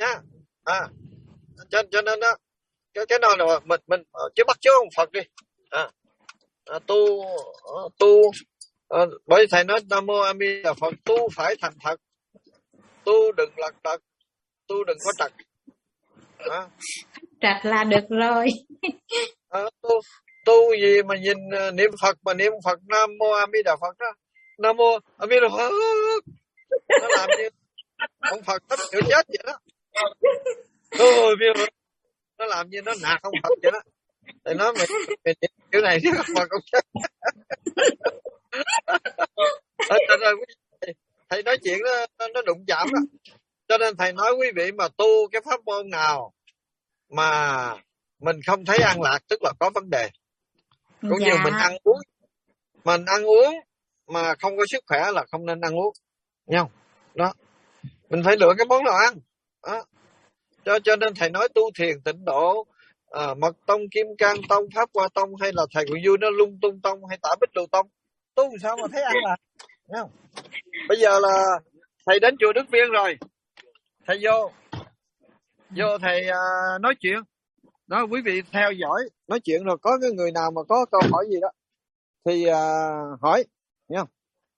nhá. Cho nên đó, cái nào là mình chứ bắt chước ông Phật đi. Bởi thầy nói Nam Mô A Di Đà Phật, tu phải thành thật, tu đừng lật đật, tu đừng có trật. Trật là được rồi. Tu gì mà nhìn niệm Phật mà niệm Phật Nam Mô A Di Đà Phật đó, Nam Mô A Di Đà Phật, nó làm như ông Phật sắp chữa chết vậy đó. Nó làm như nó nạt ông Phật vậy đó. Thầy nói mày kiểu này chứ không mà không chết. Thầy nói chuyện nó đụng chạm đó. Cho nên thầy nói quý vị mà tu cái pháp môn nào mà mình không thấy an lạc tức là có vấn đề. Cũng như mình ăn uống mà không có sức khỏe là không nên ăn uống, nghe không? Đó, mình phải lựa cái món nào ăn. Cho nên thầy nói tu thiền tịnh độ, Mật tông, Kim Cang tông, Pháp Hoa tông hay là thầy Quyền Du nó Lung Tung tông hay Tả Bích Lưu tông, tu sao mà thấy an lạc, nghe không? Bây giờ là thầy đến chùa Đức Viên rồi, thầy vô thầy nói chuyện. Đó, quý vị theo dõi nói chuyện rồi, có cái người nào mà có câu hỏi gì đó thì hỏi, nghe không?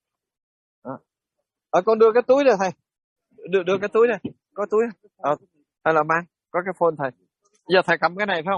Con đưa cái túi đây thầy, đưa cái túi đây, có túi hay là mang, có cái phone thầy. Giờ thầy cầm cái này phải không?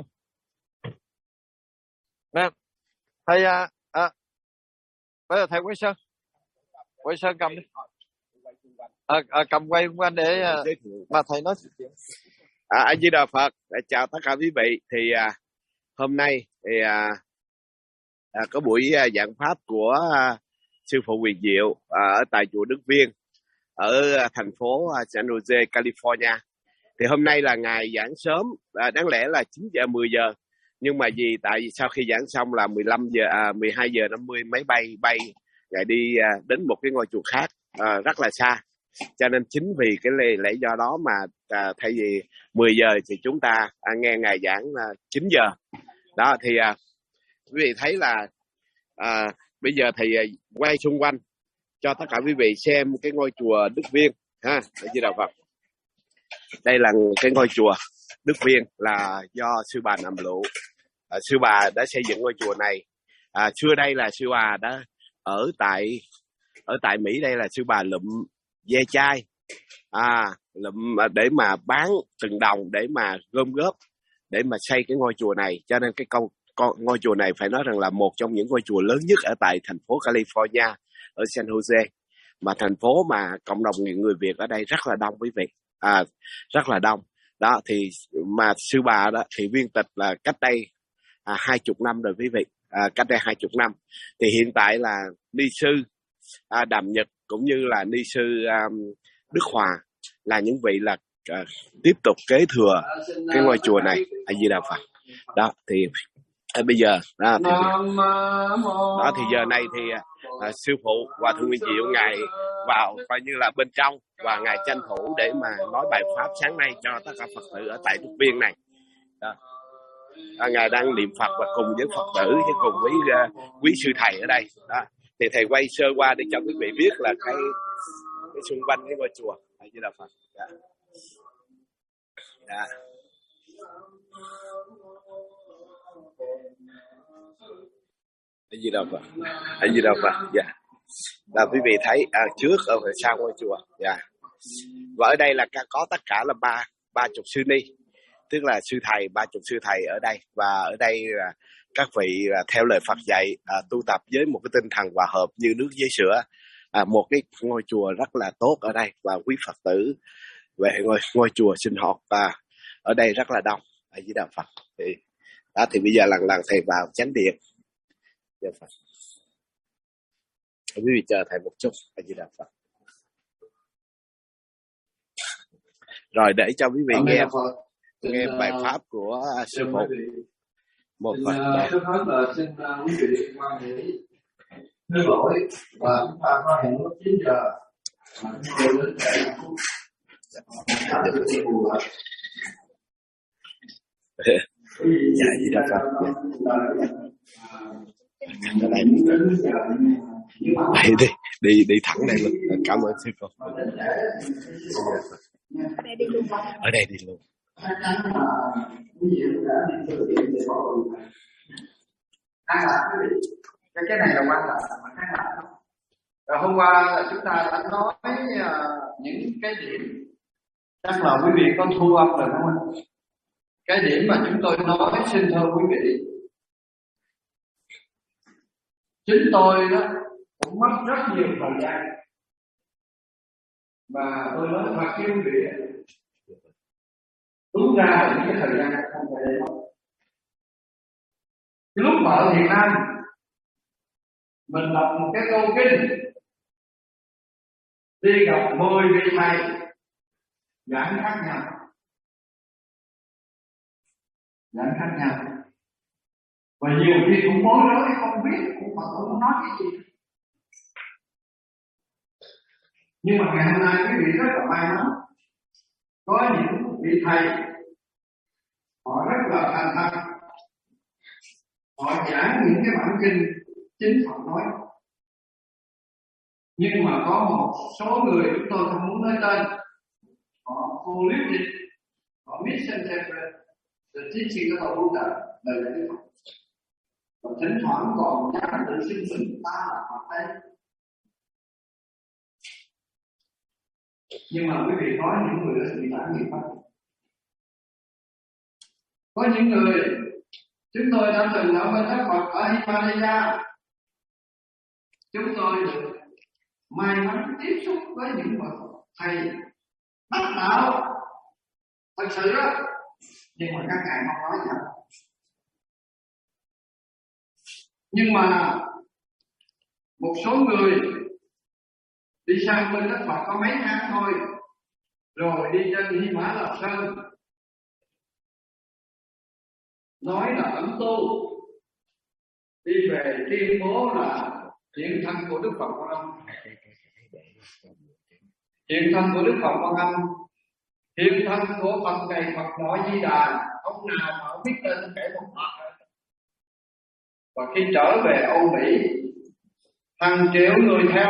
Nè, thầy bây giờ thầy quay sơn cầm đi. Cầm quay quanh để mà thầy nói chuyện. A Di Đà Phật, chào tất cả quý vị. Thì hôm nay thì có buổi giảng pháp của sư phụ Quyền Diệu ở tại chùa Đức Viên ở thành phố San Jose, California. Thì hôm nay là ngày giảng sớm, đáng lẽ là 9 giờ 10 giờ, nhưng mà tại vì sau khi giảng xong là 12 giờ 50 máy bay lại đi đến một cái ngôi chùa khác rất là xa. Cho nên chính vì cái lẽ do đó mà thay vì 10 giờ thì chúng ta nghe ngài giảng 9 giờ. Đó thì quý vị thấy là bây giờ thầy quay xung quanh cho tất cả quý vị xem cái ngôi chùa Đức Viên ha. Di Đà Phật. Đây là cái ngôi chùa Đức Viên là do sư bà Nằm Lụ. Sư bà đã xây dựng ngôi chùa này. Xưa đây là sư bà đã ở tại Mỹ, đây là sư bà lụm ve chai lụm để mà bán từng đồng để mà gom góp để mà xây cái ngôi chùa này. Cho nên cái ngôi chùa này phải nói rằng là một trong những ngôi chùa lớn nhất ở tại thành phố California, ở San Jose, mà thành phố mà cộng đồng người Việt ở đây rất là đông quý vị, rất là đông. Đó thì mà sư bà đó thì viên tịch là cách đây 20 năm rồi quý vị, cách đây 20 năm. Thì hiện tại là ni sư Đàm Nhật cũng như là ni sư Đức Hòa là những vị là tiếp tục kế thừa cái ngôi chùa này. A Di Đà Phật. Đó thì bây giờ thì giờ này thì sư phụ Hòa Thượng Nguyên Diệu ngài vào coi như là bên trong và ngài tranh thủ để mà nói bài pháp sáng nay cho tất cả Phật tử ở tại Đức Viên này. Đó. Ngài đang niệm Phật và cùng với Phật tử với cùng với quý sư thầy ở đây. Đó. Thì thầy quay sơ qua để cho quý vị biết là cái xung quanh cái ngôi chùa. A Di Đà Phật. Dạ. A Di Đà Phật. A Di Đà Phật. Dạ. Là quý vị thấy trước ở phía sau ngôi chùa. Dạ. Và ở đây là có tất cả là ba chục sư ni, tức là sư thầy, 30 sư thầy ở đây. Và ở đây là các vị theo lời Phật dạy tu tập với một cái tinh thần hòa hợp như nước với sữa. Một cái ngôi chùa rất là tốt ở đây, và quý Phật tử về ngôi chùa sinh hoạt và ở đây rất là đông. A Di Đà Phật. Thì bây giờ lần thầy vào chánh điện. Dạ Phật. Quý vị chờ thầy một chút. A Di Đà Phật. Rồi để cho quý vị nghe bài pháp của sư phụ. Một phần. Trước hết là xin quý vị quan hệ thứ lỗi và chúng ta có hẹn lúc 9 giờ mà chúng tôi đến đây phút. Dạ Di Đà Phật. Đi thẳng đây luôn. Cảm ơn sư phụ. Ở đây đi luôn. Ở đây đi luôn. Chắc chắn là quý vị cũng đã đi thực hiện để có được an lạc quý vị. Cái này là quan trọng mà an lạc. Rồi hôm qua là chúng ta đã nói những cái điểm, chắc là quý vị có thu âm rồi đúng không? Cái điểm mà chúng tôi nói xin thưa quý vị, chính tôi đó cũng mất rất nhiều thời gian, và tôi nói thật với quý vị, đúng ra là những cái thời gian không phải để mất. Lúc mà ở Việt Nam mình đọc một cái câu kinh, đi gặp 10 vị thầy giảng khác nhau, và nhiều khi cũng bối rối không biết cũng Phật cũng nói cái gì. Nhưng mà ngày hôm nay quý vị rất là may mắn, có những vị thầy họ rất là thành thật, họ giảng những cái bản kinh chính Phật nói. Nhưng mà có một số người chúng tôi không muốn nói tên, họ vô lý dịch, họ misinterpret the teaching of the Buddha, lời dạy Đức Phật, và thỉnh thoảng còn dám tự xưng mình ta là Phật đấy. Nhưng mà quý vị có những người đã bị trải nghiệm pháp. Có những người chúng tôi đã từng ở bên Đức Phật ở Himalaya, chúng tôi được may mắn tiếp xúc với những bậc thầy đắc đạo thật sự đó, nhưng mà các ngài không nói gì. Nhưng mà một số người đi sang bên Đức Phật có mấy tháng thôi, rồi đi trên Hy Mã Lạp Sơn nói là ẩn tu, đi về tuyên bố là hiện thân của Đức Phật Quan Âm, hiện thân của Đức Phật Quan Âm, hiện thân của Phật này Phật nội Di Đà. Ông nào mà không biết tên kể một Phật. Và khi trở về Âu Mỹ, hàng triệu người theo,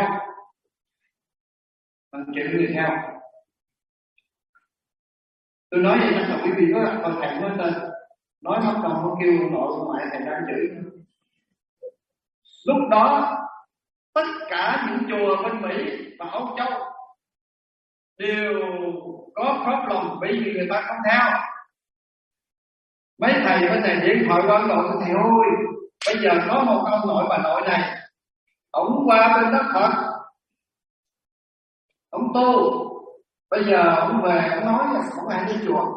tôi nói vậy chắc là quý vị có gặp con thầy nói tên, nói mất công nó kêu nội ngoại thầy đang chửi. Lúc đó tất cả những chùa bên Mỹ và Âu Châu đều có problem bởi vì người ta không theo. Mấy thầy điện thoại qua Ấn Độ, thầy ơi, bây giờ có một ông nội bà nội này, ổng qua bên Đức Phật, ổng tu, bây giờ ổng về ổng nói là không ai đi chùa.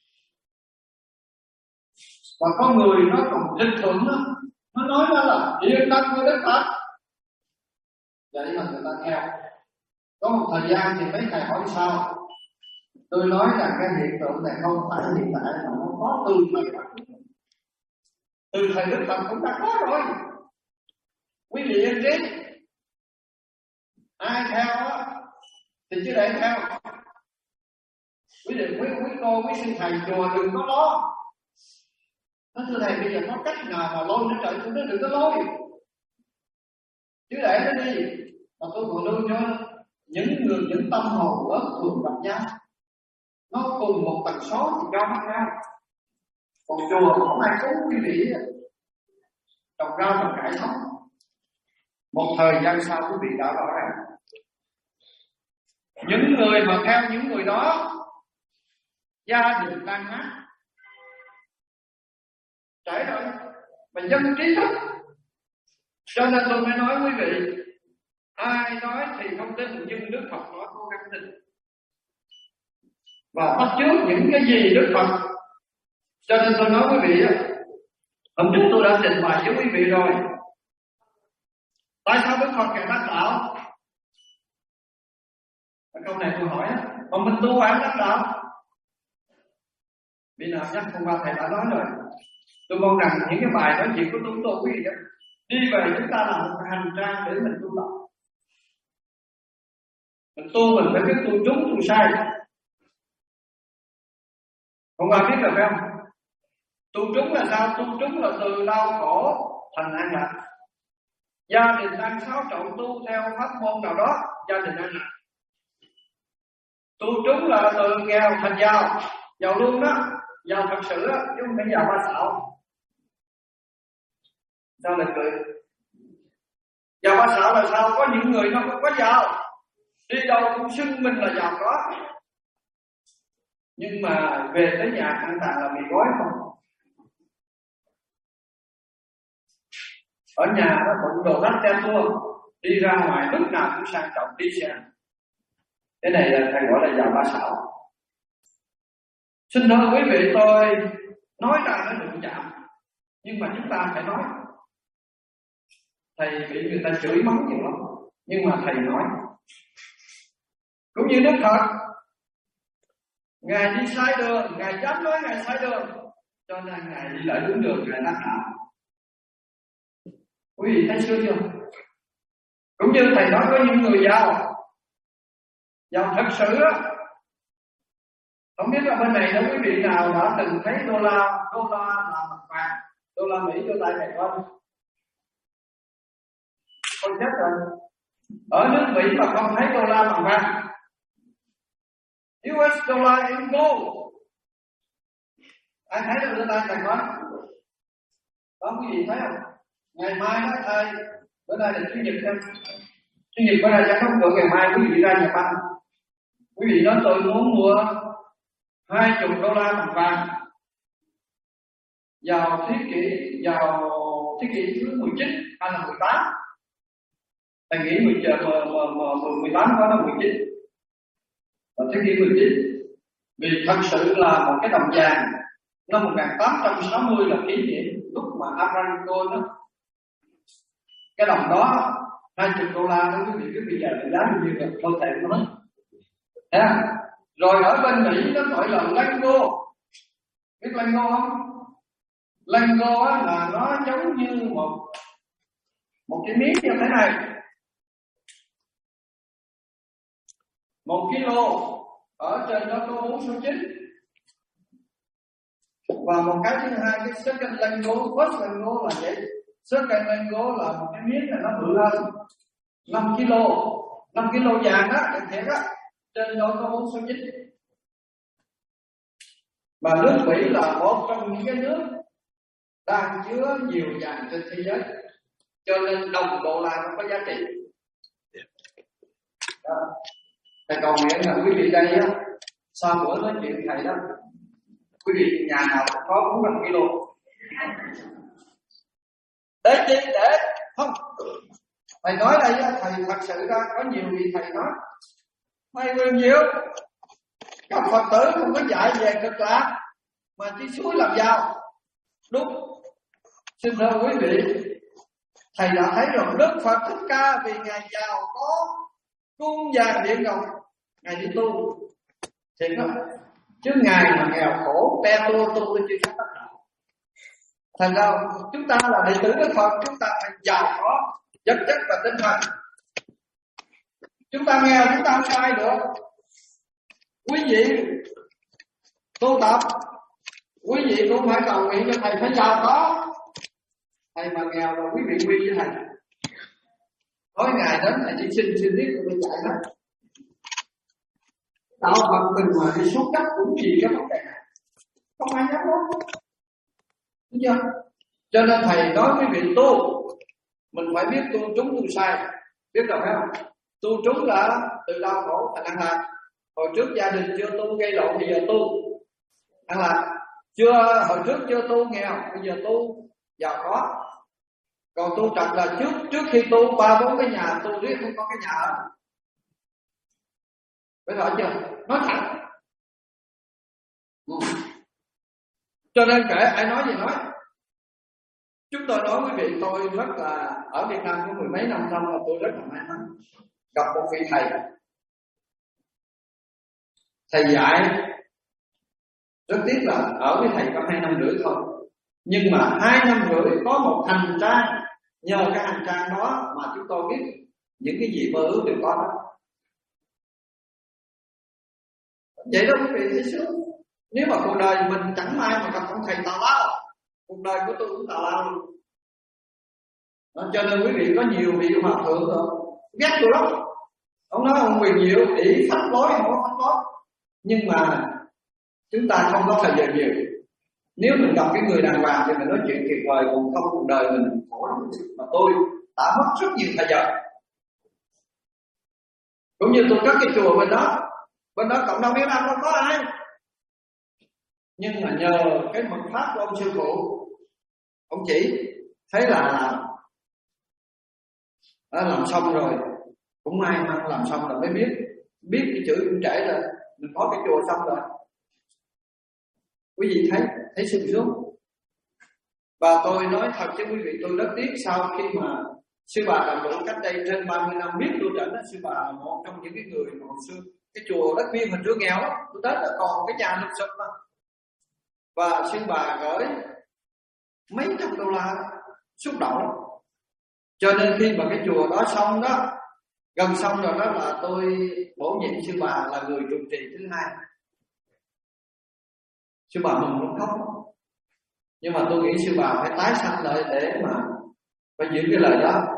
Và có người nó còn lịch thuận đó, nó nói đó là hiện thân của Đức Phật, vậy mà người ta theo. Có một thời gian thì mấy thầy hỏi sao, tôi nói rằng cái hiện tượng này không phải hiện tại mà nó có từ thời Phật, từ thời Đức Phật cũng đã có rồi. Quý vị yên trí, ai theo á thì chứ để theo. Quý cô, quý sư thầy chùa đừng có lo. Nói thưa thầy, bây giờ có cách nào mà lôi nó trời, nó đừng có lôi, chứ để nó đi. Mà tôi còn lưu cho những tâm hồn ở thường gặp nhau, nó cùng một tần số thì cao khác nhau. Còn chùa không ai cúng quý vị, trồng rau trồng cải sống. Một thời gian sau quý vị đã rõ ràng, những người mà theo những người đó, gia đình tan nát, trải rồi, mà dân trí thức. Cho nên tôi mới nói quý vị, ai nói thì không tin, nhưng Đức Phật nói cố gắng tin và bắt chước những cái gì Đức Phật. Cho nên tôi nói quý vị, hôm trước tôi đã trình bày với quý vị rồi, tại sao Đức Phật kẻ đắc đạo? Câu này tôi hỏi, mà mình tu ai đắc đạo? Vì nào nhắc hôm qua thầy đã nói rồi. Tôi mong rằng những cái bài nói chuyện của tôi quý vị đó, đi về chúng ta làm một hành trang để mình tu tập. Mình tu mình phải biết tu trúng tu sai. Hôm qua biết rồi phải không? Tu trúng là sao? Tu trúng là từ đau khổ thành an lạc. Gia đình đang xáo trộn tu theo pháp môn nào đó, gia đình an lạc. Tu trúng là từ nghèo thành giàu, giàu luôn đó, giàu thật sự đó, chứ không phải giàu ba xạo. Sao lại cười? Giàu ba xạo là sao? Có những người nó không có giàu, đi đâu cũng xưng mình là giàu có, nhưng mà về tới nhà ăn tàn là bị gói không. Ở nhà nó bận đồ đắt ten tua, đi ra ngoài lúc nào cũng sang trọng đi xe. Cái này là thầy gọi là giàu ba xạo. Xin thưa quý vị, tôi nói ra nó đụng chạm, nhưng mà chúng ta phải nói. Thầy bị người ta chửi mắng nhiều lắm, nhưng mà thầy nói. Cũng như Đức Phật, Ngài đi sai đường, Ngài dám nói Ngài sai đường, cho nên Ngài đi lại đúng đường, Ngài đắc đạo. Quý vị thấy chưa? Cũng như thầy nói có những người giàu thật sự á. Không biết là bên này đó quý vị nào đã từng thấy đô la là mặt vàng, đô la Mỹ cho tay này không? Con chết rồi. Ở nước Mỹ mà không thấy đô la bằng vàng, US dollar in gold. Ai thấy được đô la này không? Có quý vị thấy không? Ngày mai đó thầy, bữa nay là Chủ nhật thôi. Chủ nhật bữa nay chắc không được, ngày mai quý vị ra Nhật Bản. Quý vị nói tôi muốn mua 20 đô la bằng vàng vào thế kỷ thứ 19 hay là 18. Thầy nghĩ 18 có là 19. Ở thế kỷ 19. Vì thật sự là một cái đồng vàng năm 1860 là kỷ niệm lúc mà Abraham Lincoln đó. Cái đồng đó 20 đô la đó quý vị, bây giờ là giá bao nhiêu được không thể nói. Rồi ở bên Mỹ nó gọi là Lengo. Biết Lengo không? Lengo là nó giống như một cái miếng như thế này, 1 kg, ở trên đó có 4 số 9. Và một cái thứ hai, cái second Lengo, first Lengo là vậy. Second Lengo là một cái miếng này nó bự hơn 5 kg, 5 kg vàng đó, được thiệt á, trên đó có 4 số 9. Mà nước Mỹ là một trong những cái nước đang chứa nhiều vàng trên thế giới, cho nên đồng đô la nó có giá trị. Thầy cầu nguyện là quý vị đây á, sau bữa nói chuyện thầy đó, quý vị nhà nào có 400 kg. Để chi? Để không. Thầy nói đây á, thầy thật sự ra có nhiều vị thầy nói, thầy quyền diệu, các Phật tử không có dạy về cực lạc mà chỉ suối làm giàu. Đúng. Xin thưa quý vị, thầy đã thấy rồi, Đức Phật Thích Ca vì Ngài giàu có cung vàng điện ngọc, Ngài đi tu. Thiệt đó. Chứ Ngài mà nghèo khổ, te tu chưa chắc tất cả. Thành ra chúng ta là đệ tử Đức Phật, chúng ta phải giàu có vật chất và tinh thần. Chúng ta nghèo chúng ta không sai được. Quý vị tu tập, quý vị cũng phải cầu nguyện cho thầy phải giàu có. Thầy mà nghèo là quý vị quy với thầy. Nói ngày đến thầy chỉ xin biết tôi chạy hết. Đạo Phật mình mà đi xuống cấp cũng vì cái vấn đề này, không ai dám nói. Đúng chưa? Cho nên thầy nói quý vị tu, mình phải biết tu trúng tu sai. Biết rồi phải không? Tu trúng là từ đau khổ thành an lạc. Hồi trước gia đình chưa tu gây lộn, bây giờ tu an lạc. Hồi trước chưa tu nghèo, bây giờ tu giàu có. Còn tu trật là trước khi tu 3-4 cái nhà, tu riết không có cái nhà ở. Phải rõ chưa? Nói thẳng. Cho nên kể ai nói gì nói. Chúng tôi nói quý vị, tôi rất là ở Việt Nam có 10 mấy năm xong là tôi rất là may mắn gặp một vị thầy. Thầy dạy rất tiếc là ở với thầy có 2 năm rưỡi thôi, nhưng mà 2 năm rưỡi có một hành trang. Nhờ cái hành trang đó mà chúng tôi biết những cái gì mơ ước đều có đó. Vậy đó quý vị thấy sướng. Nếu mà cuộc đời mình chẳng may mà gặp ông thầy tào lao, cuộc đời của tôi cũng tào lao luôn. Cho nên quý vị có nhiều vị hòa thượng rồi ghét tôi lắm. Ông nói ông quyền diệu ỷ pháp lối, không có pháp lối. Nhưng mà chúng ta không có thời giờ nhiều. Nếu mình gặp cái người đàng hoàng thì mình nói chuyện tuyệt vời, còn không cuộc đời mình khổ lắm. Mà tôi đã mất rất nhiều thời giờ. Cũng như tôi có cái chùa bên đó cộng đồng Việt Nam không có ai, nhưng mà nhờ cái mật pháp của ông sư phụ, ông chỉ thấy là làm xong rồi, cũng may mắn làm xong rồi mới biết cái chữ cũng trễ rồi, mình có cái chùa xong rồi. Quý vị thấy sung sướng. Và tôi nói thật chứ quý vị, tôi rất tiếc sau khi mà sư bà Đàm Đủ cách đây trên 30 năm biết tôi trở nên sư bà là một trong những cái người mà hồi xưa cái chùa Đất Viên mình chưa nghèo lắm, tôi tới là còn cái nhà lụp xụp mà. Và sư bà gửi mấy trăm đô la, xúc động. Cho nên khi mà cái chùa đó xong đó, gần xong rồi đó, là tôi bổ nhiệm sư bà là người trụ trì thứ hai. Sư bà mừng lúc khóc. Nhưng mà tôi nghĩ sư bà phải tái sanh lại để mà phải giữ cái lời đó.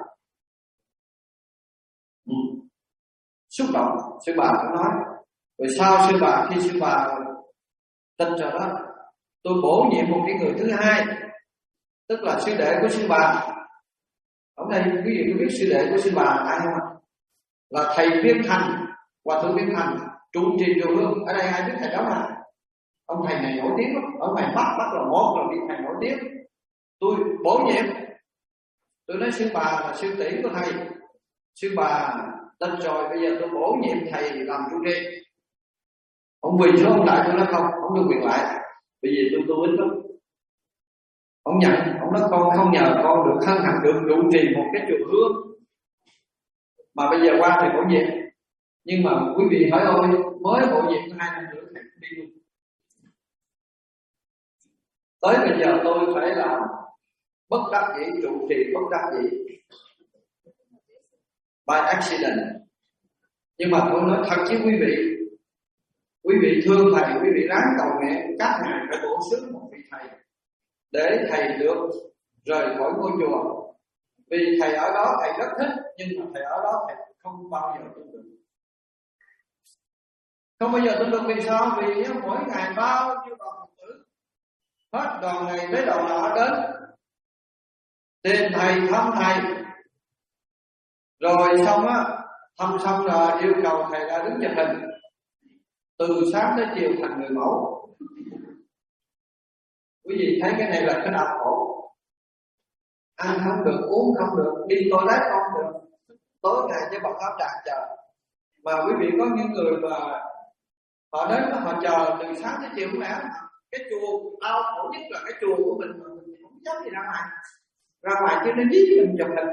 Xúc động, sư bà cũng nói. Rồi sau sư bà, khi sư bà tịch rồi đó, tôi bổ nhiệm một cái người thứ hai, tức là sư đệ của sư bà. Ở đây quý vị có biết sư đệ của sư bà là ai không? Là thầy Viên Thành, Hòa thượng Viên Thành, trụ trì chùa Hương. Ở đây ai biết thầy đó mà? Ông thầy này nổi tiếng lắm, ở ngoài Bắc là một là vị thầy nổi tiếng. Tôi bổ nhiệm. Tôi nói sư bà là sư tỷ của thầy, sư bà tịch rồi, bây giờ tôi bổ nhiệm thầy làm trụ trì. Ông quỳ xuống ông đại tôi nói không được quyền lại, bởi vì tôi ít lắm. Ông nhận, ông nói con không nhờ con được hân hạnh được trụ trì một cái chùa Hương mà bây giờ qua thì bổ nhiệm. Nhưng mà quý vị hỏi ơi, mới bổ nhiệm 2 năm nữa thầy đi luôn. Tới bây giờ tôi phải làm bất đắc dĩ, trụ trì bất đắc dĩ, by accident. Nhưng mà tôi nói thật với quý vị thương thầy, quý vị ráng cầu nguyện các ngài phải bổ sung một vị thầy để thầy được rời khỏi ngôi chùa. Vì thầy ở đó thầy rất thích, nhưng mà thầy ở đó thầy không bao giờ tin được. Không bao giờ tin được vì sao? Vì mỗi ngày bao nhiêu đoàn Phật tử, hết đoàn này tới đoàn nọ đến tìm thầy, thăm thầy, rồi xong á, thăm xong rồi yêu cầu thầy ra đứng chụp hình, từ sáng tới chiều thành người mẫu. Quý vị thấy cái này là cái đau khổ. Ăn không được, uống không được, đi toilet không được, tối ngày chứ bật áo tràn chờ. Mà quý vị có những người mà họ đến họ chờ từ sáng tới chiều không lẽ cái chùa đau khổ nhất là cái chùa của mình mà mình không dám gì ra ngoài chứ nó giết mình chụp hình.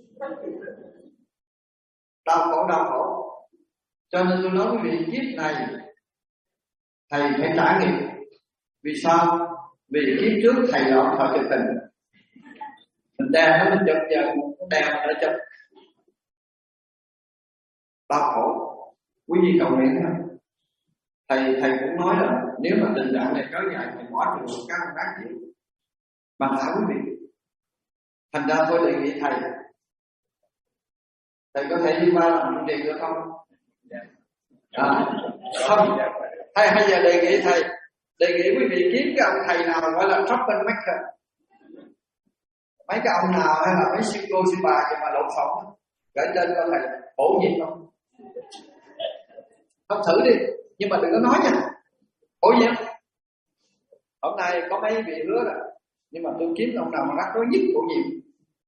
Đau khổ. Cho nên tôi nói quý vị, kiếp này thầy phải trải nghiệm. Vì sao? Vì kiếp trước thầy lọt khỏi chụp hình, mình đeo nó mình chụp, giờ mình đeo nó chụp. Đau khổ. Quý vị cầu nguyện ha. Thầy cũng nói là nếu mà tình trạng này kéo dài thì bỏ chùa các ông đáng chịu. Bằng hảo quý vị. Thành ra tôi đề nghị thầy có thể đi qua làm trụ trì được không? Không. Hay giờ đề nghị thầy, đề nghị quý vị kiếm cái ông thầy nào gọi là troublemaker, mấy cái ông nào hay là mấy sư cô sư bà gì mà lộn xộn, gửi tên cho thầy bổ nhiệm không? Không thử đi, nhưng mà đừng có nói nha, bổ nhiệm. Hôm nay có mấy vị hứa rồi, nhưng mà tôi kiếm ông nào mà rắc rối nhất bổ nhiệm.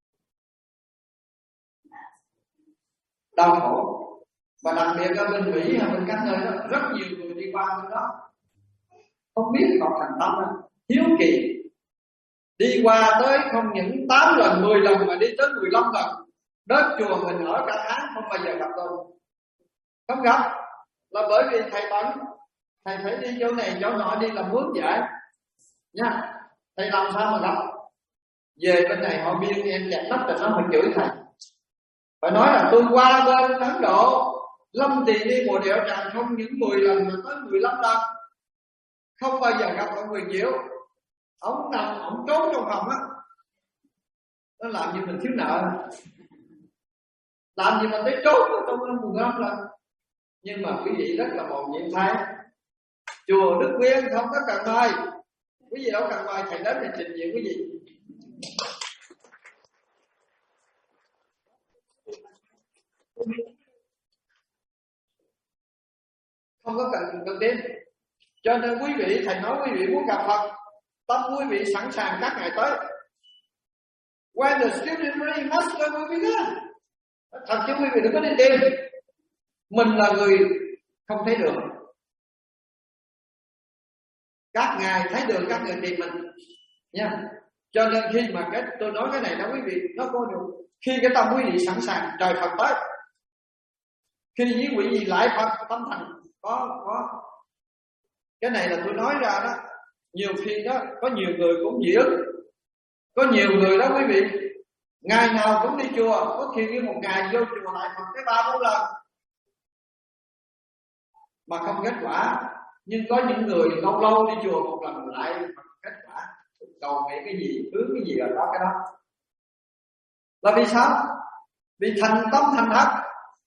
Đau khổ. Và đặc biệt ở bên Mỹ hay bên các nơi đó, rất nhiều người đi qua bên đó không biết học thành tâm, hiếu kỳ, đi qua tới không những 8 lần 10 lần mà đi tới 15 lần. Đến chùa mình ở cả tháng không bao giờ gặp tôi. Không gặp là bởi vì thầy bận, thầy phải đi chỗ này chỗ nọ, đi làm mướn vậy nha. Thầy làm sao mà gặp. Về bên này họ biên em chặt nắp rồi nó phải chửi thầy, phải nói là tôi qua bên Ấn Độ Lâm Tỳ Ni Bồ Đẹo Tràng không những 10 lần mà tới 15 lần, không bao giờ gặp ông Quyền Diệu. Ông nằm, ông trốn trong phòng á, nó làm như mình thiếu nợ, làm gì mà tới trốn ở trong 15 lần. Nhưng mà quý vị rất là mầu nhiệm thay, chùa Đức Viên không có cần mời, quý vị đâu cần mời thầy đến để trình diện quý vị. Không có cần đến. Cho nên quý vị, thầy nói quý vị muốn gặp Phật, tâm quý vị sẵn sàng các ngày tới. When the student ready, master will be there. Thật chứ quý vị đừng có đi tìm. Mình là người không thấy được, các ngài thấy được các người tìm mình nha. Cho nên khi mà tôi nói cái này đó quý vị, nó có được. Khi cái tâm quý vị sẵn sàng, trời Phật tới. Khi quý vị lại Phật, tâm thành có. Cái này là tôi nói ra đó. Nhiều khi đó có nhiều người cũng diễn, có nhiều người đó quý vị, ngày nào cũng đi chùa, có khi một ngày vô chùa lại Phật tới 3-4 lần mà không kết quả. Nhưng có những người lâu lâu đi chùa một lần lại Phật kết quả. Cầu nguyện cái gì, hướng cái gì là có cái đó. Là vì sao? Vì thành tâm thành thật.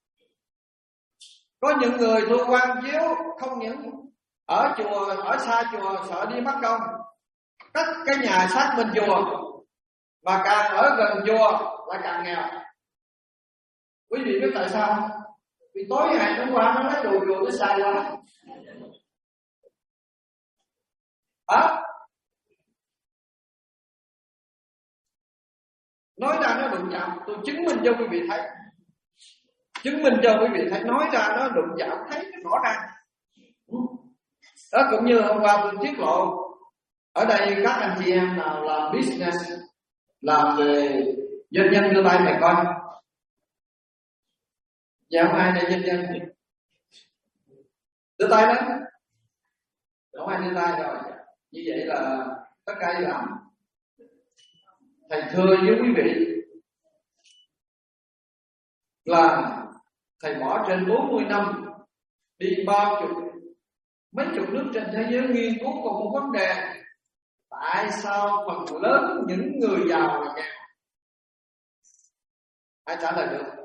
Có những người tu quan chiếu không những ở chùa, ở xa chùa sợ đi mất công, cất cái nhà sát bên chùa, và càng ở gần chùa lại càng nghèo. Quý vị biết tại sao? Vì tối ngày hôm qua nó lấy đồ chùa nó xài quá. Nói ra nó đụng chạm, tôi chứng minh cho quý vị thấy. Chứng minh cho quý vị thấy, nói ra nó đụng chạm, thấy nó rõ ràng. Đó cũng như hôm qua tôi tiết lộ, ở đây các anh chị em nào làm business, làm về doanh nhân đưa tay mày coi. Dạ không ai đây doanh nhân đưa tay đó. Không ai đưa tay rồi. Như vậy là tất cả đi làm. Thầy thưa với quý vị là thầy bỏ trên 40 năm đi mấy chục nước trên thế giới nghiên cứu còn một vấn đề: tại sao phần lớn những người giàu là nghèo? Ai trả lời được?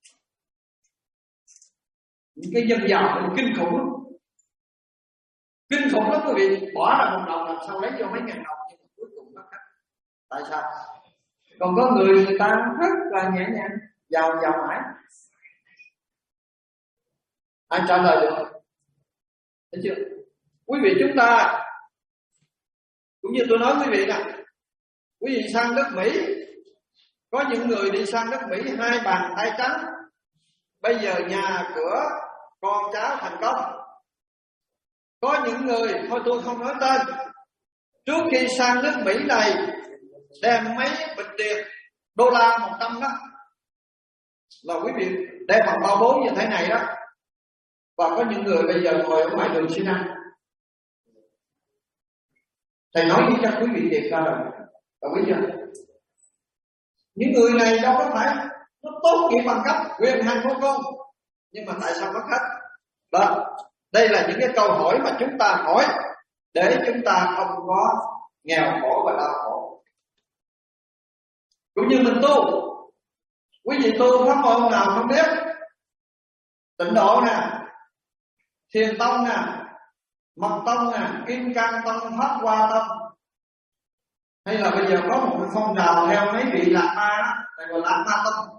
Những cái dân giàu là kinh khủng lắm. Kinh khủng lắm quý vị. Bỏ ra một đồng làm sao lấy cho mấy ngàn đồng, nhưng mà cuối cùng mất hết. Tại sao? Còn có người ta rất là nhẹ nhàng, giàu mãi. Ai trả lời được? Thấy chưa? Quý vị chúng ta, cũng như tôi nói quý vị nè, quý vị sang đất Mỹ, có những người đi sang đất Mỹ 2 bàn tay trắng, bây giờ nhà cửa con cháu thành công. Có những người, thôi tôi không nói tên, trước khi sang nước Mỹ này đem mấy bịch tiền $100 đó, là quý vị đem bằng bao bố như thế này đó. Và có những người bây giờ ngồi ở ngoài đường xin ăn. Thầy nói với cho quý vị tiền ra rồi, đồng ý chưa? Những người này đâu có phải nó tốt nghiệp bằng cấp quyền hành vô công, nhưng mà tại sao mất hết? Đó, đây là những cái câu hỏi mà chúng ta hỏi để chúng ta không có nghèo khổ và đau khổ. Cũng như mình tu, quý vị tu pháp môn nào không biết, Tịnh Độ nè, Thiền Tông nè, Mật Tông nè, Kim Cang Tông, Pháp Hoa Tông, hay là bây giờ có một cái phong trào theo mấy vị Lạc Ma, thầy gọi Lạc Ma Tông,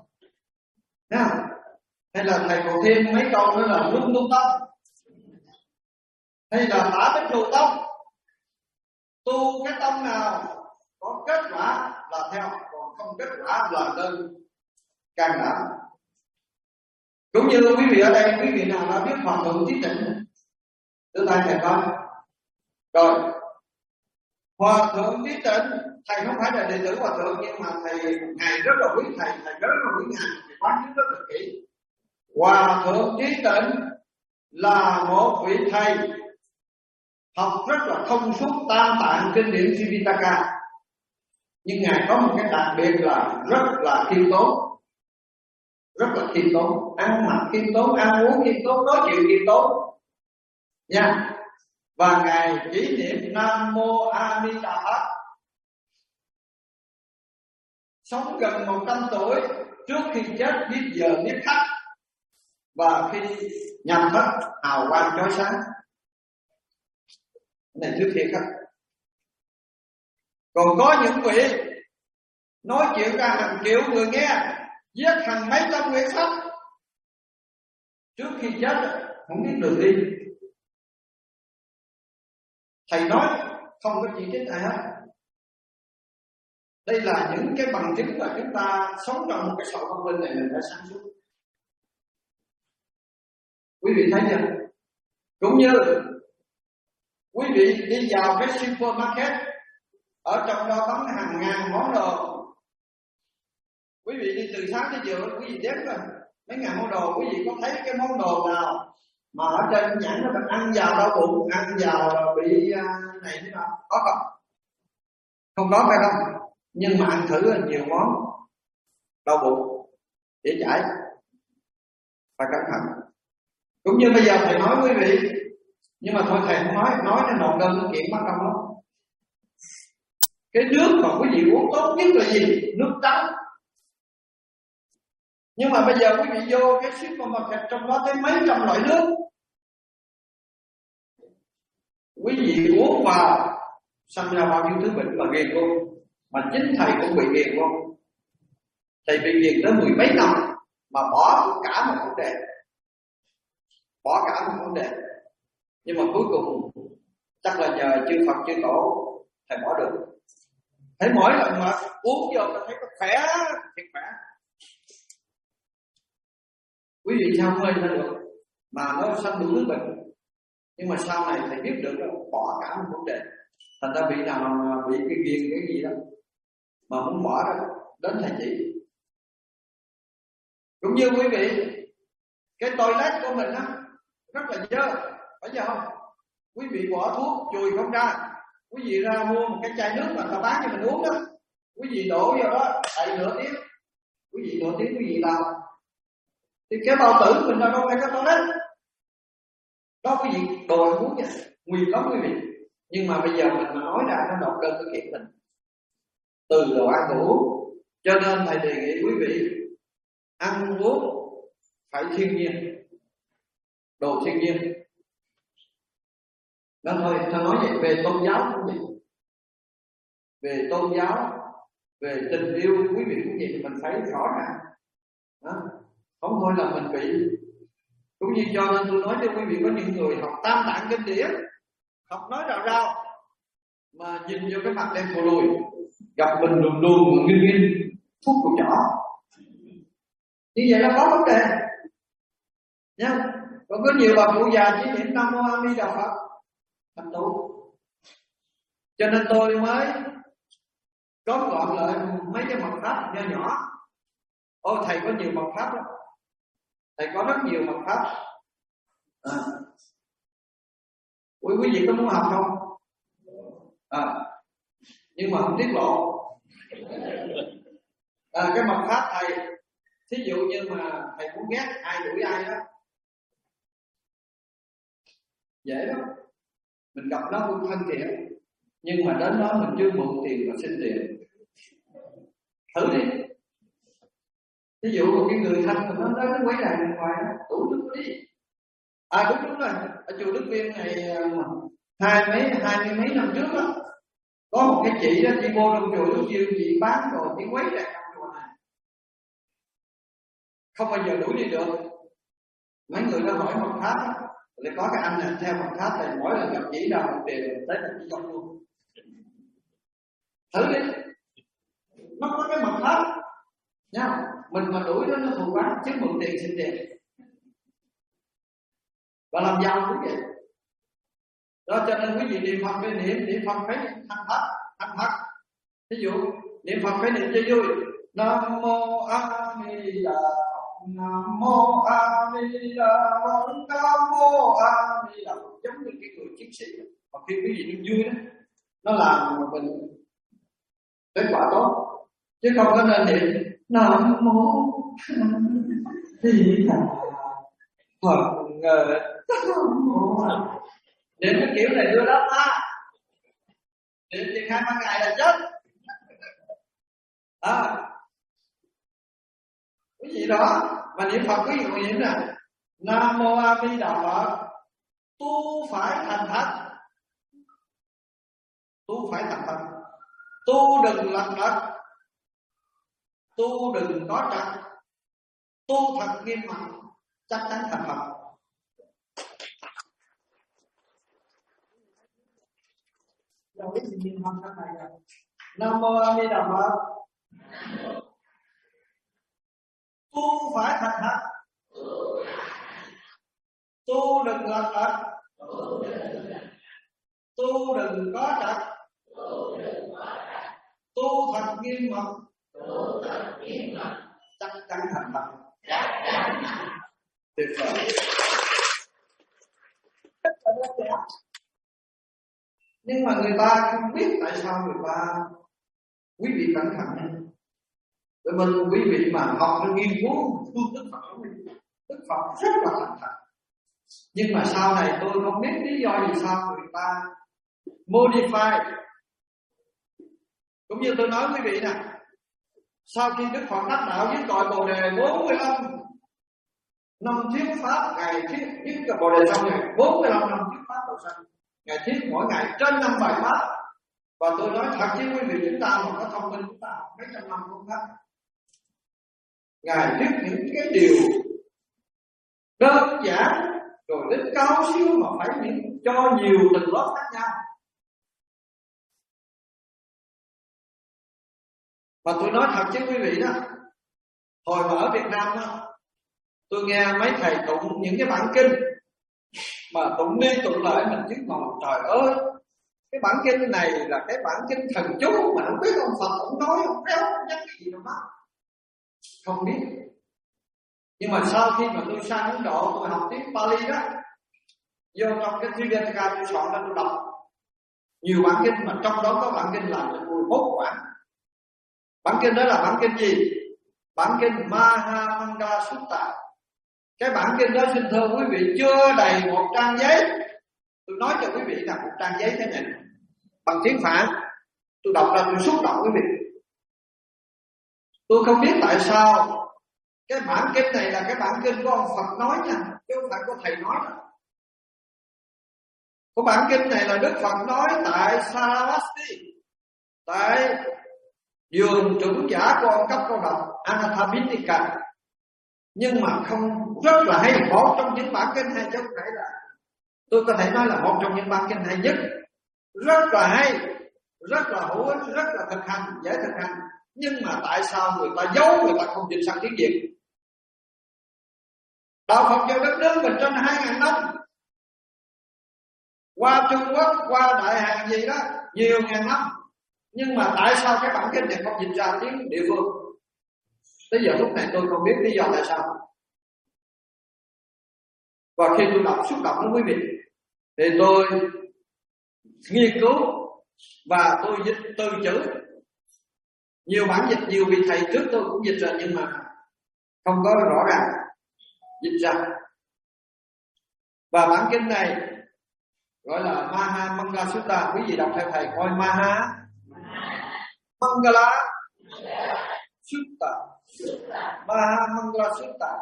hay là thầy còn thêm mấy câu nữa là Luân Lưu Tông, hay là Tả Bích Đồ Tông. Tu cái tông nào có kết quả là theo, còn không kết quả là đơn can đảm. Cũng như quý vị ở đây, quý vị nào đã biết Hòa Thượng Trí Tịnh đưa tay thầy coi. Rồi, Hòa Thượng Trí Tịnh, thầy không phải là đệ tử Hòa Thượng, nhưng mà thầy ngài rất là quý thầy rất là quý ngài, thầy quán chiếu rất là kỹ. Hòa Thượng Trí Tịnh là một vị thầy học rất là thông suốt tam tạng kinh điển Tripitaka, nhưng ngài có một cái đặc biệt là rất là khiêm tốn, rất là khiêm tốn, ăn mặc khiêm tốn, ăn uống khiêm tốn, nói chuyện khiêm tốn nha. Và ngài kỷ niệm Nam Mô A Di Đà Phật, sống gần 100 tuổi, trước khi chết biết giờ biết khắc, và khi nhắm mắt hào quang chói sáng. Cái này thuyết thiệt á. Còn có những vị nói chuyện ra hàng triệu người nghe, viết hàng mấy trăm quyển sách, trước khi chết không biết đường đi. Thầy nói không có chỉ trích ai hết. Đây là những cái bằng chứng là chúng ta sống trong một cái xã hội văn minh này mình đã sáng suốt. Quý vị thấy chưa? Cũng như quý vị đi vào cái supermarket, ở trong đó bán hàng ngàn món đồ. Quý vị đi từ sáng tới chiều, quý vị đếm rồi mấy ngàn món đồ, quý vị có thấy cái món đồ nào mà ở trên nhãn nó được ăn vào đau bụng, ăn vào bị này thế nào? Có không? Không có phải không? Nhưng mà ăn thử là nhiều món đau bụng, dễ chảy, phải cẩn thận. Cũng như bây giờ thầy nói quý vị, nhưng mà thôi thầy không nói nó nộp đơn cái kiện mất công lắm. Cái nước mà quý vị uống tốt nhất là gì? Nước trắng. Nhưng mà bây giờ quý vị vô cái supermarket, trong đó tới mấy trăm loại nước. Quý vị uống vào sanh ra bao nhiêu thứ bệnh mà ghiền luôn. Mà chính thầy cũng bị ghiền luôn. Thầy bị ghiền tới 10 mấy năm mà bỏ cả một vấn đề. Bỏ cả một vấn đề. Nhưng mà cuối cùng chắc là nhờ chư Phật chư Tổ thầy bỏ được. Thấy mỗi lần mà uống vô thấy có khỏe, thiệt khỏe. Quý vị sao không lên được mà nó sanh đủ thứ bệnh. Nhưng mà sau này thầy biết được là bỏ cả một vấn đề. Thành ra bị nào mà bị cái ghiền cái gì đó mà muốn bỏ đó, đến thầy chỉ. Cũng như quý vị, cái toilet của mình á rất là dơ, phải giờ không? Quý vị bỏ thuốc chùi không ra, quý vị ra mua một cái chai nước mà ta bán cho mình uống đó, quý vị đổ vào đó đậy nửa tiếng, quý vị nửa tiếng quý vị làm thì cái bao tử mình đâu phải có toilet đó. Quý vị đồ ăn uống nha, nguy lắm quý vị. Nhưng mà bây giờ mình mà nói ra nó đọc đơn cái kiện mình từ đồ ăn đồ uống. Cho nên thầy đề nghị quý vị ăn uống phải thiên nhiên, đồ thiên nhiên. Đó thôi, thầy nói vậy. Về tôn giáo cũng vậy. Về tôn giáo, về tình yêu, quý vị cũng vậy, mình phải rõ ràng đó. Không thôi là mình bị. Cũng như cho nên tôi nói cho quý vị, có những người học tam tạng kinh điển, học nói rào rào, mà nhìn vô cái mặt đen phù lùi, gặp mình đùm đùm mà nghiêng phút của nhỏ. Như vậy là có vấn đề nha. Còn có nhiều bà cụ già chỉ niệm Nam Mô A Di Đà Phật thành tựu. Cho nên tôi mới tóm gọn lại mấy cái mật pháp nho nhỏ. Ôi thầy có nhiều mật pháp lắm. Thầy có rất nhiều mật pháp. Quý vị có muốn học không? Nhưng mà không tiết lộ. Cái mật pháp thầy, thí dụ như mà thầy muốn ghét ai đuổi ai đó, dễ lắm. Mình gặp nó cũng thân thiện, nhưng mà đến đó mình chưa mượn tiền và xin tiền. Thử đi. Ví dụ một cái người thân mình nó đến quấy rầy bên ngoài đó, đủ nước đi. Đúng rồi. Ở chùa Đức Viên này hai mươi mấy năm trước đó, có một cái chị đó, chị vô trong chùa Đức Viên, chị bán rồi chị quấy rầy trong chùa này, không bao giờ đuổi đi được. Mấy người nó hỏi mật pháp đó, lại có cái anh này theo mật pháp này, mỗi lần gặp chỉ ra một tiền tới là chỉ trong luôn. Thử đi. Nó có cái mật pháp nha. Mình mà đuổi nó thù quán chứ mượn tiền xin tiền. Và làm giàu cũng vậy. Đó cho nên quý vị niệm Phật phải niệm Phật phải thanh thật. Ví dụ niệm Phật phải niệm cho vui. Nam Mô A Di Đà Phật, Nam Mô A Di Đà Phật, Nam Mô A Di Đà Phật. Giống như cái người chiến sĩ. Và khi quý vị niệm vui đó, nó làm mà mình kết quả tốt. Chứ không có nên niệm Nam Mô A Di Đà Phật. Niệm cái kiểu này đưa lắm ha. Niệm chừng 2-3 ngày là chết. Cái gì đó mà niệm Phật quý vị niệm nè, Nam Mô A Di Đà Phật, tu phải thành thật. tu phải thành thật, tu đừng lật đật, tu đừng có trật, tu thật nghiêm mật, chắc chắn thành Phật. Đâu biết gì nghiêm mật thế này rồi. Nam mô A Di Đà Phật. Tu phải thành thật, tu đừng lật đật, tu đừng có trật, tu thật nghiêm mật, chắc chắn thành Phật. Tuyệt vời. Nhưng mà người ta không biết tại sao người ta, quý vị cẩn thận nha. Để mình quý vị mà học và nghiên cứu phương Đức Phật, Đức Phật rất là thành thật. Nhưng mà sau này tôi không biết lý do vì sao người ta modify. Cũng như tôi nói quý vị nè, sau khi Đức Phật đắc đạo với cội Bồ Đề 45 năm thuyết pháp, ngày thuyết cái Bồ Đề xong ngày 45 năm thuyết pháp độ sanh, ngày thuyết mỗi ngày trên 5 bài pháp. Và tôi nói thật chứ quý vị, chúng ta mà có thông minh, chúng ta học mấy trăm năm cũng hết. Ngài thuyết những cái điều đơn giản rồi đến cao siêu mà phải cho nhiều tầng lớp khác nhau. Và tôi nói thật chứ quý vị đó, hồi mà ở Việt Nam đó, tôi nghe mấy thầy tụng những cái bản kinh mà tụng đi tụng lại mình chứng ngồi trời ơi, cái bản kinh này là cái bản kinh thần chú mà không biết ông Phật ông nói ông kéo nhắc cái gì đâu đó, không biết. Nhưng mà sau khi mà tôi sang Ấn Độ, tôi học tiếng Pali đó, vô trong cái Trivandaka tôi soạn ra tôi đọc nhiều bản kinh, mà trong đó có bản kinh làm cho tôi hốt hoảng. Bản kinh đó là bản kinh gì? Bản kinh Mahamangala Sutta. Cái bản kinh đó xin thưa quý vị chưa đầy một trang giấy. Tôi nói cho quý vị là một trang giấy thế này, bằng tiếng Phạn. Tôi đọc ra tôi xúc động quý vị. Tôi không biết tại sao cái bản kinh này là cái bản kinh của ông Phật nói nha, chứ không phải của thầy nói đâu. Cái bản kinh này là Đức Phật nói tại Saravasti, tại vườn trưởng giả của ông cấp cô độc Anathapindika. Nhưng mà không, rất là hay, một trong những bản kinh hay, chứ không phải là, tôi có thể nói là một trong những bản kinh hay nhất, rất là hay, rất là hữu ích, rất là thực hành, dễ thực hành. Nhưng mà tại sao người ta giấu, người ta không dịch sang tiếng Việt? Đạo Phật vào đất nước mình trên 2.000 năm, qua Trung Quốc, qua Đại Hàn gì đó nhiều ngàn năm, nhưng mà tại sao cái bản kinh này không dịch ra tiếng địa phương? Tới giờ lúc này tôi không biết lý do tại sao. Và khi tôi đọc xúc động với quý vị thì tôi nghiên cứu và tôi dịch từ chữ. Nhiều bản dịch, nhiều vị thầy trước tôi cũng dịch rồi, nhưng mà không có rõ ràng dịch ra. Và bản kinh này gọi là Mahamangala Sutta. Quý vị đọc theo thầy coi Mahamangala Sutta, Mahamangala Sutta.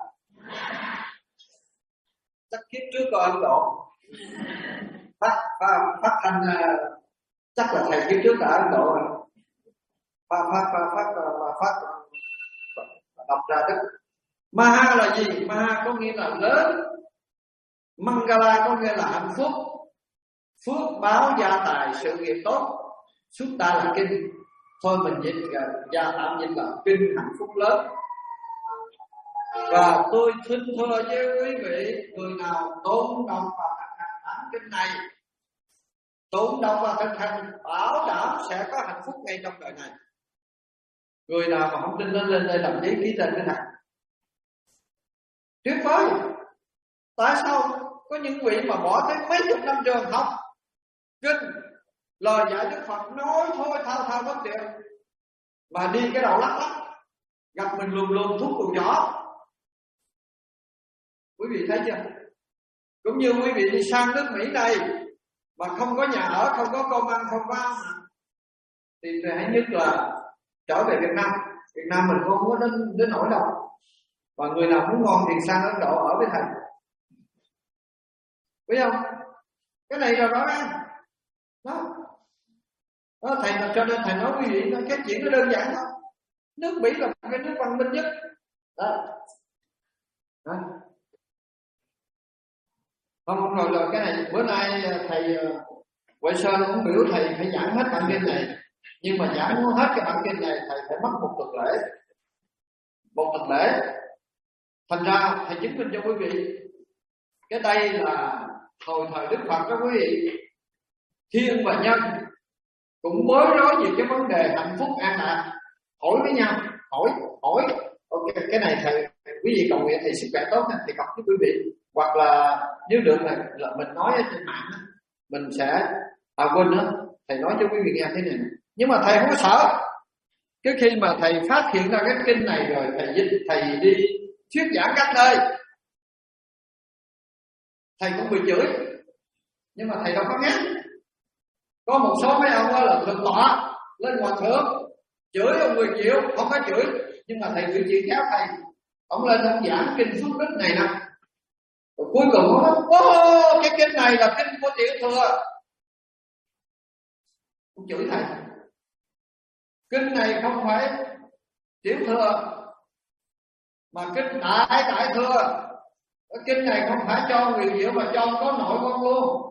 Chắc kiếp trước có Ấn Độ phát thanh, chắc là thầy kiếp trước ở Ấn Độ rồi. Phát đọc ra đức. Maha là gì? Maha có nghĩa là lớn, Mangala có nghĩa là hạnh phúc, phước báo gia tài sự nghiệp tốt. Sutta là kinh, thôi mình dịch gia tạm dịch là kinh hạnh phúc lớn. Và tôi xin thưa với quý vị, người nào tôn đọc và thực hành bản kinh này, tôn đọc và thực hành, bảo đảm sẽ có hạnh phúc ngay trong đời này. Người nào mà không tin lên đây làm giấy ký tên cái này. Tuyệt vời. Tại sao có những vị mà bỏ tới mấy chục năm trường học kinh, lời dạy Đức Phật nói thôi thao bất tuyệt, mà đi cái đầu lắc lắc, gặp mình lùm thuốc đồ nhỏ. Quý vị thấy chưa? Cũng như quý vị đi sang nước Mỹ này mà không có nhà ở, không có cơm ăn, không có ăn, thì hãy nhất là trở về Việt Nam. Việt Nam mình không có đến nỗi đâu. Và người nào muốn ngon thì sang Ấn Độ ở với thầy. Biết không? Cái này là rõ ràng. Đó. Đó, cho nên thầy nói quý vị cái chuyện nó đơn giản thôi. Nước Mỹ là một cái nước văn minh nhất. Đó. Không rồi cái này bữa nay thầy Huệ Sơn cũng biểu thầy phải giảng hết bản kinh này, nhưng mà giảng hết cái bản kinh này thầy phải mất một tuần lễ. Thành ra thầy chứng minh cho quý vị cái đây là hồi thời Đức Phật đó quý vị, thiên và nhân cũng bối rối về cái vấn đề hạnh phúc an lạc, hỏi với nhau, hỏi. Ok, cái này thầy quý vị cầu nguyện thầy sức khỏe tốt thì gặp với quý vị, hoặc là nếu được là mình nói ở trên mạng mình sẽ quên đó, thầy nói cho quý vị nghe thế này. Nhưng mà thầy không có sợ. Cái khi mà thầy phát hiện ra cái kinh này rồi thầy đi thuyết giảng các nơi, thầy cũng bị chửi, nhưng mà thầy đâu có ngán. Có một số mấy ông đó là thượng tọa lên hòa thượng chửi ông 10 triệu, không có chửi, nhưng mà thầy chửi chuyện khéo thầy, ông lên ông giảng kinh Phước Đức này nè, rồi cuối cùng ông nói cái kinh này là kinh của Tiểu Thừa, ông chửi thầy. Kinh này không phải Tiểu Thừa mà kinh Đại Thừa. Cái kinh này không phải cho người diệu mà cho có nội con luôn.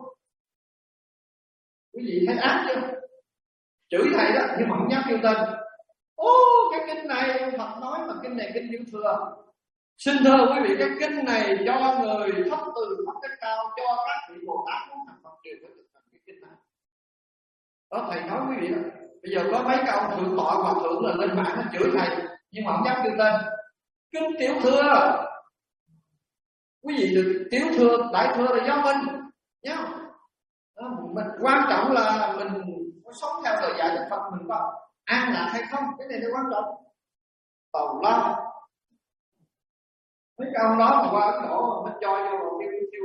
Quý vị thấy ác chưa? Chửi thầy đó nhưng mà không dám kêu tên. Cái kinh này Phật nói mà kinh này kinh Tiểu Thừa. Xin thưa quý vị, cái kinh này cho người thấp từ thấp đến cao, cho các vị Bồ Tát muốn thành Phật đều phải thực hành cái kinh này. Đó thầy nói quý vị đó. Bây giờ có mấy cái ông thượng tọa hòa thượng là lên mạng nó chửi thầy nhưng mà không dám kêu tên. Kinh Tiểu Thừa. Quý vị được Tiểu Thừa, Đại Thừa là do mình nhá. Mình quan trọng là mình có sống theo lời dạy của Phật, mình có an lạc hay không, cái này là quan trọng. Tàu lao mấy cái ông đó mà qua Ấn Độ nó cho vô kêu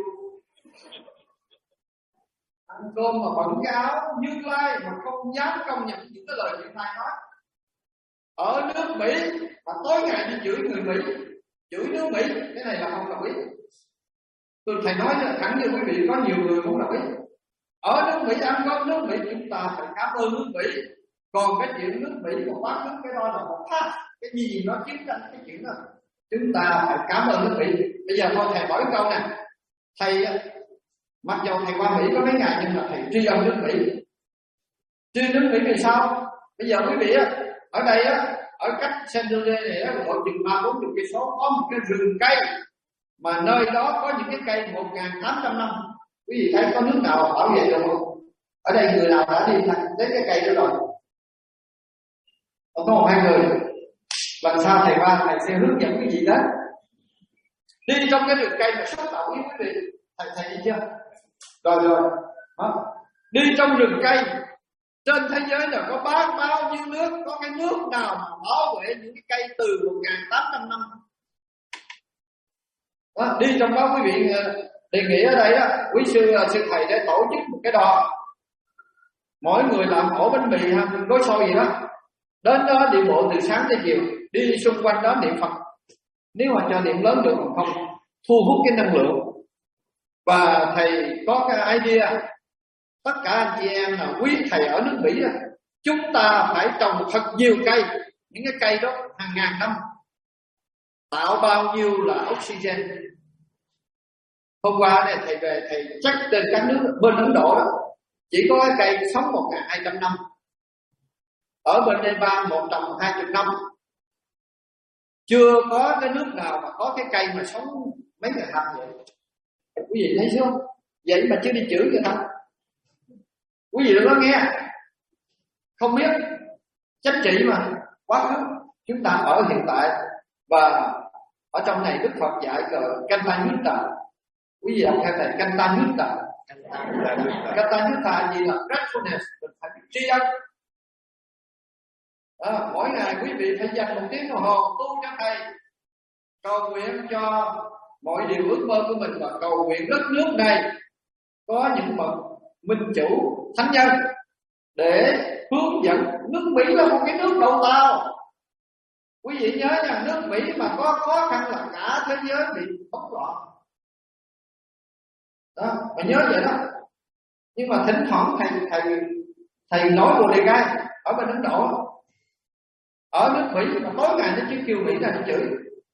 ăn cơm mà bận cái áo Như Lai mà không dám công nhận những cái lời Như Lai nói. Ở nước Mỹ mà tối ngày đi chửi người Mỹ, chửi nước Mỹ, cái này là không đồng ý. Tôi thầy nói là khẳng như quý vị có nhiều người không đồng ý. Ở nước Mỹ ăn cơm nước Mỹ chúng ta phải cảm ơn nước Mỹ. Còn cái chuyện nước Mỹ một bác nước cái đó là một khác. Cái gì nó chiến tranh cái chuyện đó, chúng ta phải cảm ơn nước Mỹ. Bây giờ thôi thầy hỏi câu nè, thầy mặc dù thầy qua Mỹ có mấy ngày nhưng mà thầy tri ân nước Mỹ. Tri nước Mỹ vì sao? Bây giờ quý vị ở đây ở cách San Jose này gọi chừng 30-40 cây số có một cái rừng cây mà nơi đó có những cái cây 1.800 năm. Quý vị thấy có nước nào bảo vệ được không? Ở đây người nào đã đi đến cái cây đó rồi? Có một hai người. Lần sau thầy qua thầy sẽ hướng dẫn cái gì đó. Đi trong cái rừng cây mà sống động với quý vị. Thầy đi chưa? Rồi. Đó. Đi trong rừng cây, trên thế giới là có bao nhiêu nước, có cái nước nào mà bảo vệ những cái cây từ 1.800 năm. Đó. Đi trong đó quý vị đề nghị ở đây đó, quý sư thầy để tổ chức một cái đoàn, mỗi người làm ổ bánh mì hay gói xôi gì đó, đến đó đi bộ từ sáng tới chiều, đi xung quanh đó niệm Phật. Nếu mà cho niệm lớn được còn không, thu hút cái năng lượng. Và thầy có cái idea, tất cả anh chị em là quý thầy ở nước Mỹ đó, chúng ta phải trồng thật nhiều cây. Những cái cây đó hàng ngàn năm tạo bao nhiêu là oxygen. Hôm qua này thầy về thầy chắc trên các nước bên Ấn Độ đó chỉ có cái cây sống 1.200 năm. Ở bên Nepal 120 năm. Chưa có cái nước nào mà có cái cây mà sống mấy ngàn năm vậy. Quý vị thấy chưa? Vậy mà chưa đi chửi người ta. Quý vị đừng có nghe. Không biết chính trị mà quá khứ. Chúng ta ở hiện tại và ở trong này Đức Phật dạy Kantanyutta. Quý vị đọc theo thầy Kantanyutta. Kantanyutta gì là gratefulness, mình phải biết tri ân. Mỗi ngày quý vị phải dành 1 tiếng đồng hồ tu cho thầy, cầu nguyện cho mọi điều ước mơ của mình và cầu nguyện đất nước này có những bậc minh chủ thánh nhân để hướng dẫn. Nước Mỹ là một cái nước đầu tàu. Quý vị nhớ nha, nước Mỹ mà có khó khăn là cả thế giới bị bấn loạn. Đó, mà nhớ vậy đó. Nhưng mà thỉnh thoảng thầy thầy nói Bồ Đề Gai ở bên Ấn Độ, ở nước Mỹ mà tối ngày nó chỉ kêu Mỹ là nó chửi.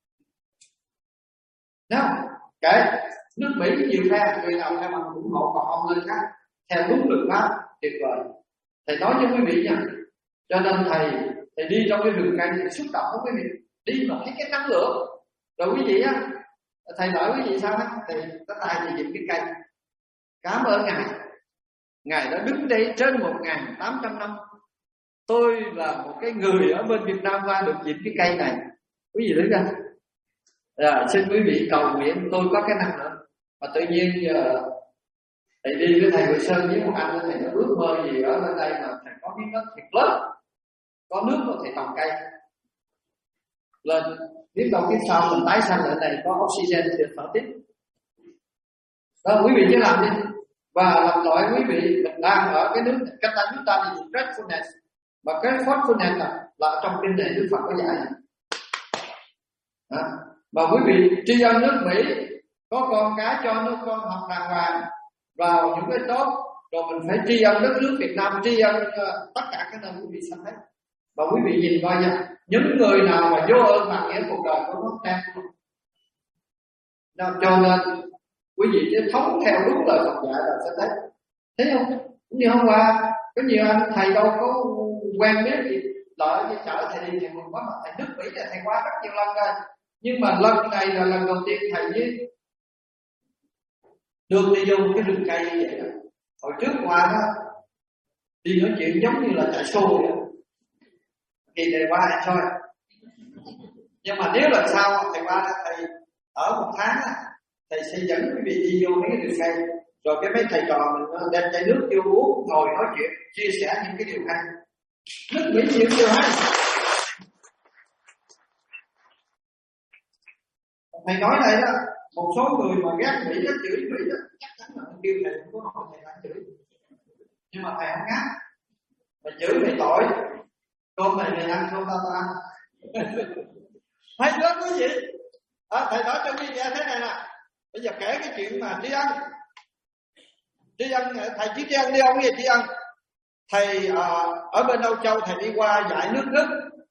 Nào, kể nước Mỹ nhiều phe, người nào theo mình ủng hộ, còn ông lên khác theo đúng luật pháp, tuyệt vời. Thầy nói cho quý vị nha, cho nên thầy đi trong cái rừng cây thì xúc động với quý vị, đi mà thấy cái năng lượng. Rồi quý vị á, thầy nói quý vị sao á, thì có tay thì dựng cái cây. Cảm ơn Ngài đã đứng đây trên 1.800 năm. Tôi là một cái người ở bên Việt Nam qua được dịp cái cây này. Quý vị đứng ra. Xin quý vị cầu nguyện tôi có cái năng lượng. Mà tự nhiên giờ thầy đi với thầy Hội Sơn với một anh, thầy nó ước mơ gì ở bên đây mà thầy có miếng đất thiệt lớn, có nước mà thầy trồng cây lên, biết đâu kiếp sau mình tái sanh ở đây có oxygen thì thở tiếp. Đó, quý vị chỉ làm đi. Và làm loại quý vị mình đang ở cái nước cách ta chúng ta thì gratefulness, mà cái thoughtfulness là trong kinh này Đức Phật có dạy. Mà quý vị tri ân nước Mỹ, có con cái cho nước con học đàng hoàng vào những cái tốt, rồi mình phải tri ân đất nước Việt Nam, tri ân tất cả các nơi quý vị sanh hết. Và quý vị nhìn coi nha, những người nào mà vô ơn bạc nghĩa cuộc đời của nó tem không? Cho nên quý vị chỉ thống theo đúng lời Phật dạy là sẽ thấy không? Cũng như hôm qua có nhiều anh thầy đâu có quen biết gì, lợi như chở thầy đi thầy mừng quá, mà thầy nước Mỹ là thầy qua rất nhiều lần rồi, nhưng mà lần này là lần đầu tiên thầy với được đi vô cái rừng cây như vậy đó. Hồi trước qua đó đi nói chuyện giống như là chạy xô vậy, kỳ này qua này thôi. Nhưng mà nếu lần sau thầy qua đó, thầy ở một tháng đó, thầy sẽ dẫn quý vị đi vô mấy cái rừng cây, rồi cái mấy thầy trò mình đem chai nước vô uống, ngồi nói chuyện, chia sẻ những cái điều hay. Nước Mỹ nhiều điều hay. Thầy nói này đó, một số người mà ghét Mỹ nó chửi Mỹ đó, chắc chắn là kêu thầy không có hỏi thầy đang chửi. Nhưng mà thầy không ngáp, mà chửi thầy tội, cơm này thầy ăn không ta ăn. Hay lắm quý vị. Thầy nói cho quý vị nghe thế này nè. Bây giờ kể cái chuyện mà tri ân. Tri ân, thầy chỉ tri ân đi ông gì tri ân. Thầy ở bên Âu Châu thầy đi qua dạy nước Đức.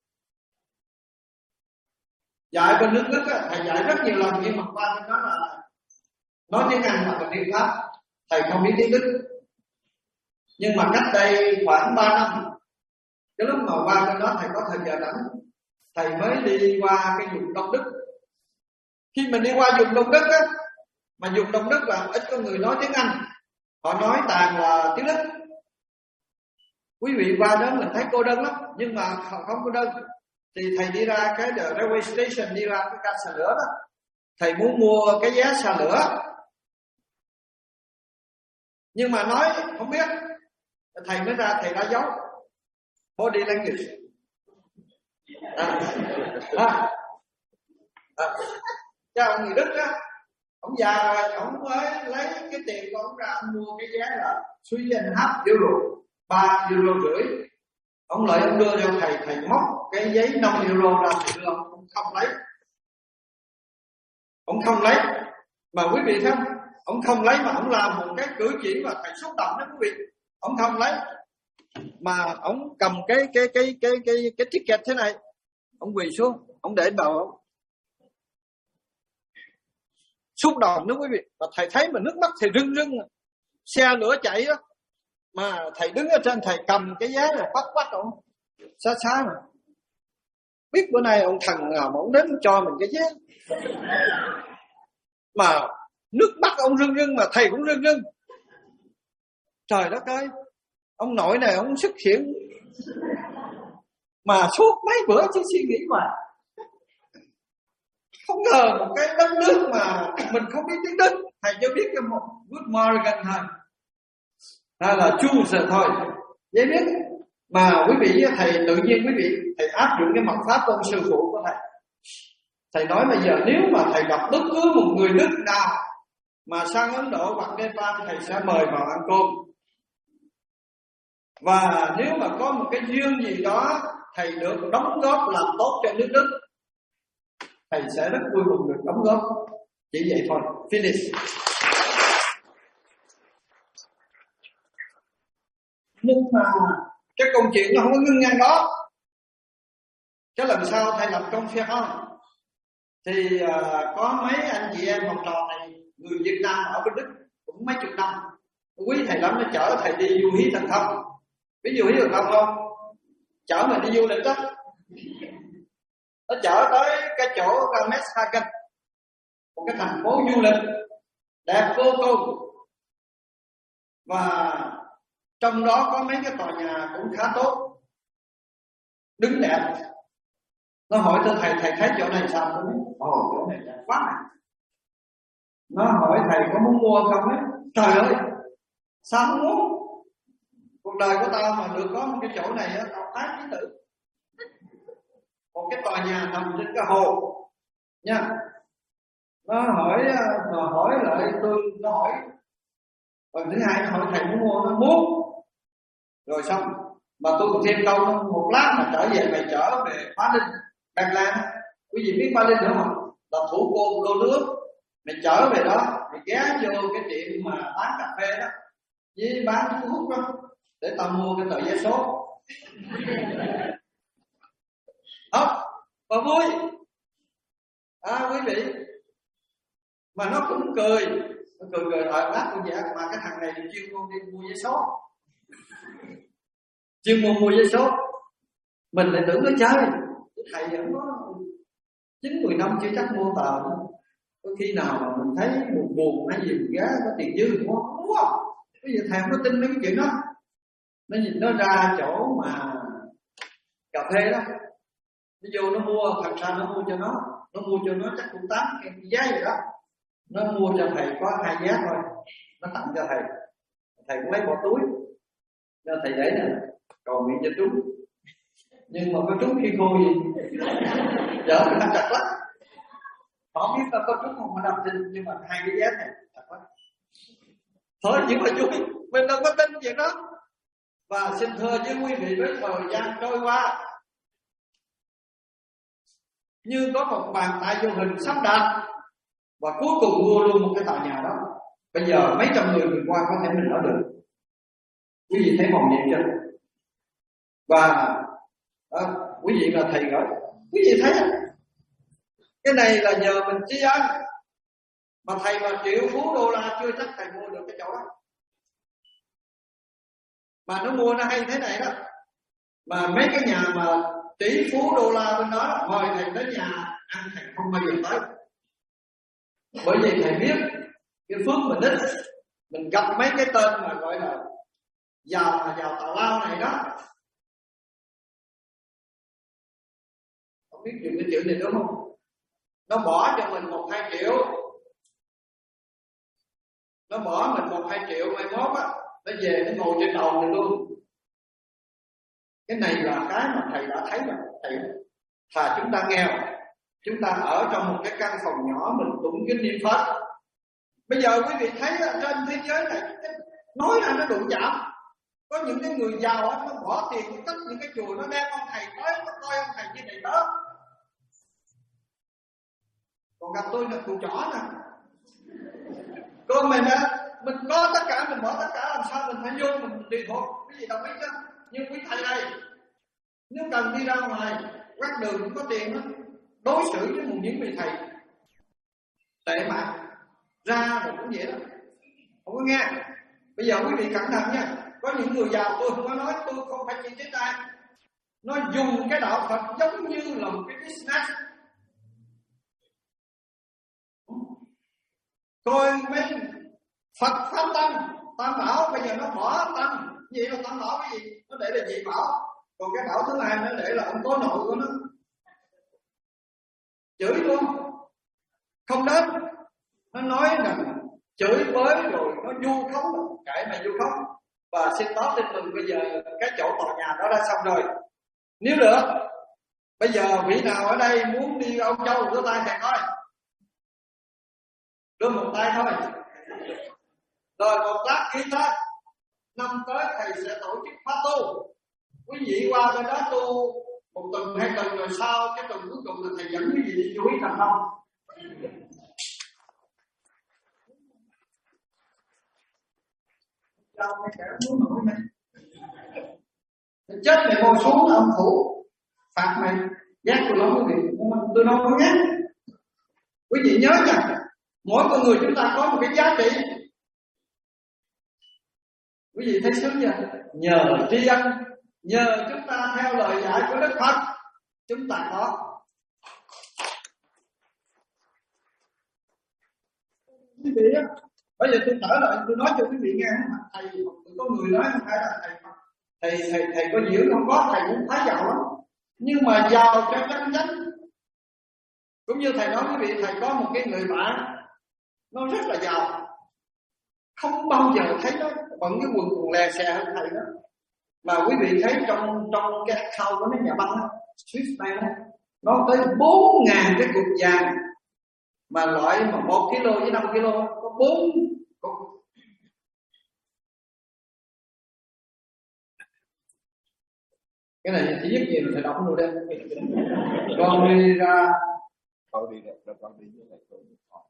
Dạy bên nước Đức á, thầy dạy rất nhiều lần, nhưng mà qua bên đó là nói tiếng Anh hoặc là tiếng Pháp, thầy không biết tiếng Đức. Nhưng mà cách đây khoảng 3 năm, cái lúc mà qua bên đó thầy có thời giờ rảnh, thầy mới đi qua cái vùng Đông Đức. Khi mình đi qua vùng Đông Đức á, mà vùng Đông Đức là ít có người nói tiếng Anh, họ nói toàn là tiếng Đức. Quý vị qua đó mình thấy cô đơn lắm, nhưng mà không cô đơn. Thì thầy đi ra cái railway station, đi ra cái ga xe lửa đó, thầy muốn mua cái vé xe lửa, nhưng mà nói không biết. Thầy mới ra, thầy đã dấu body language. Cho ông người Đức á, ông già rồi, ông mới lấy cái tiền của ông ra, ông mua cái vé là 3.5 euro, 3 euro rưỡi. Ông lại ông đưa cho thầy, thầy móc cái giấy 5 euro ra, thầy đưa ông không lấy. Ông không lấy. Mà quý vị thấy không? Ông không lấy mà ông làm một cái cử chỉ mà thầy xúc động đó quý vị. Ông không lấy. Mà ông cầm cái ticket thế này. Ông quỳ xuống, ông để đầu ông. Xúc động đó quý vị. Mà thầy thấy mà nước mắt thầy rưng rưng. Xe lửa chạy đó. Mà thầy đứng ở trên, thầy cầm cái giá rồi quát ông. Xa xa mà. Biết bữa nay ông thần nào mà ông đến cho mình cái giá. Mà nước mắt ông rưng rưng, mà thầy cũng rưng rưng. Trời đất ơi, ông nội này ông xuất hiện mà suốt mấy bữa chỉ suy nghĩ mà không ngờ một cái đất nước mà mình không biết tiếng Đức, thầy chưa biết cái một Good Morgan thôi, hay là Choose thôi, vậy biết. Mà quý vị với thầy tự nhiên quý vị thầy áp dụng cái mật pháp của ông sư phụ của thầy. Thầy nói bây giờ nếu mà thầy gặp bất cứ một người Đức nào mà sang Ấn Độ hoặc Nepal, thầy sẽ mời vào ăn cơm. Và nếu mà có một cái duyên gì đó thầy được đóng góp làm tốt cho nước Đức, thầy sẽ rất vui mừng được đóng góp. Chỉ vậy thôi. Finish. Nhưng mà cái câu chuyện nó không có ngưng ngang đó. Cái lần sau thầy làm công phe không thì có mấy anh chị em học trò này người Việt Nam ở bên Đức cũng mấy chục năm, quý thầy lắm, nó chở thầy đi du hí Thần Thông. Biết du hí Thần Thông không? Chở mình đi du lịch đó, nó chở tới cái chỗ Rameshagen, một cái thành phố du lịch đẹp vô cùng, và trong đó có mấy cái tòa nhà cũng khá tốt, đứng đẹp. Nó hỏi thầy thấy chỗ này sao? Tôi nói chỗ này đẹp quá này. Nó hỏi thầy có muốn mua không ấy? Trời ơi, sao không muốn? Cuộc đời của tao mà được có một cái chỗ này á, tao tái ký tử. Một cái tòa nhà nằm trên cái hồ nha. Nó hỏi lại tôi, nó hỏi lần thứ hai nó hỏi thầy muốn mua, nó muốn. Rồi xong mà tôi còn thêm câu một lát mà trở về, mày trở về Phá Linh Đan Lan. Quý vị biết Phá Linh nữa không? Là thủ cô lô nước. Mày trở về đó, mày ghé vô cái tiệm mà bán cà phê đó với bán thuốc hút đó, để tao mua cái tờ vé số. Không, và vui. Quý vị, mà nó cũng cười, nó cười lát con dạ, mà cái thằng này chuyên môn đi mua vé số, chuyên môn mua vé số. Mình lại tưởng nó chơi, thầy vẫn có 9-10 năm chưa chắc mua tờ nữa. Có khi nào mà mình thấy buồn hay gì mình ghé có tiền dư đúng không? Bây giờ thầy không có tin mấy cái chuyện đó. Nó nhìn nó ra chỗ mà cà phê đó, nó vô nó mua, thằng sao nó mua cho nó chắc cũng 8 cái giá gì đó. Nó mua cho thầy có 2 giá thôi, nó tặng cho thầy cũng lấy bỏ túi cho thầy để nè, cầu nguyện cho chúng. Nhưng mà có trúng khi cô gì chở nó chặt lắm, không biết có trúng không mà đâm tin, nhưng mà 2 cái giá này chặt lắm. Thôi chỉ là vui, mình đâu có tin chuyện đó. Và xin thưa với quý vị, với thời gian trôi qua như có một bàn tay vô hình sắp đặt, và cuối cùng mua luôn một cái tòa nhà đó. Bây giờ mấy trăm người qua có thể mình ở được. Quý vị thấy hồn nhiên chưa? Và quý vị là thầy gọi, quý vị thấy không? Cái này là nhờ mình tri ân. Mà thầy mà triệu phú đô la chưa chắc thầy mua được cái chỗ đó. Mà nó mua nó hay thế này đó. Mà mấy cái nhà mà tỷ phú đô la bên đó mời thầy tới nhà ăn, thầy không bao giờ tới. Bởi vì thầy biết cái phước mình ít, mình gặp mấy cái tên mà gọi là giàu tào lao này đó. Không biết dùng cái chữ này đúng không? Nó bỏ cho mình 1-2 triệu. Nó bỏ mình 1-2 triệu, mai mốt á, nó về nó ngồi trên đầu mình luôn. Cái này là cái mà thầy đã thấy rồi. Thầy thà chúng ta nghèo, chúng ta ở trong một cái căn phòng nhỏ mình tụng kinh niệm Phật. Bây giờ quý vị thấy trên thế giới này nói là nó đụng chạm. Có những cái người giàu á, nó bỏ tiền tất những cái chùa, nó đem ông thầy tới, nó coi ông thầy như này đó. Còn gặp tôi là cụ trỏ nè. Còn mình mình có tất cả, mình bỏ tất cả, làm sao mình phải vô mình tùy thuộc. Cái gì đồng ý chứ? Nhưng quý thầy đây, nếu cần đi ra ngoài quét đường cũng có tiền đó, đối xử với những vị thầy tệ bạc ra rồi cũng vậy đó, không có nghe. Bây giờ quý vị cẩn thận nha. Có những người giàu, tôi không có nói, tôi không phải chỉ chế tài, nó dùng cái đạo Phật giống như là một cái business. Rồi mấy Phật pháp tăng, tam bảo bây giờ nó bỏ tăng, vậy là tam bảo cái gì? Nó để là dị bảo. Còn cái bảo thứ hai nó để là ông tối nội của nó. Chửi luôn, không đến. Nó nói rằng chửi bới rồi nó vu khống, kệ mà vu khống. Và xin báo tin mừng, bây giờ cái chỗ tòa nhà đó đã xong rồi. Nếu được, bây giờ vị nào ở đây muốn đi Âu Châu đưa tay thầy coi. Đưa một tay thôi. Rồi một lát khi khác, năm tới thầy sẽ tổ chức khóa tu. Quý vị qua bên đó tu 1 tuần 2 tuần, rồi sau cái tuần cuối cùng là thầy dẫn quý vị đi chú ý Thần Thông. Đâu mấy kẻ muốn nổi này. Chết mày ngồi xuống là ông thủ phạt mày. Ghét tôi lắm quý vị, tôi đâu có ghét. Quý vị nhớ nha, mỗi con người chúng ta có một cái giá trị. Quý vị thấy sướng chưa? Nhờ tri ân, nhờ chúng ta theo lời dạy của Đức Phật, chúng ta có. Quý vị á, bây giờ tôi trở lại tôi nói cho quý vị nghe, thầy có người nói không phải là thầy có dữ không có, thầy cũng khá giàu lắm, nhưng mà giàu cho chân chánh. Cũng như thầy nói quý vị, thầy có một cái người bạn nó rất là giàu, không bao giờ thấy nó bận cái quần còn lè xè hơn thầy đó. Mà quý vị thấy trong cái account của nó nhà băng đó, Swiss Bank đó, nó tới 4.000 cái cục vàng mà loại mà 1 kg với 5 kg có 4 cục. Cái này chỉ giúp gì mình phải đọc luôn đây. Con đi ra con đi với lại tôi.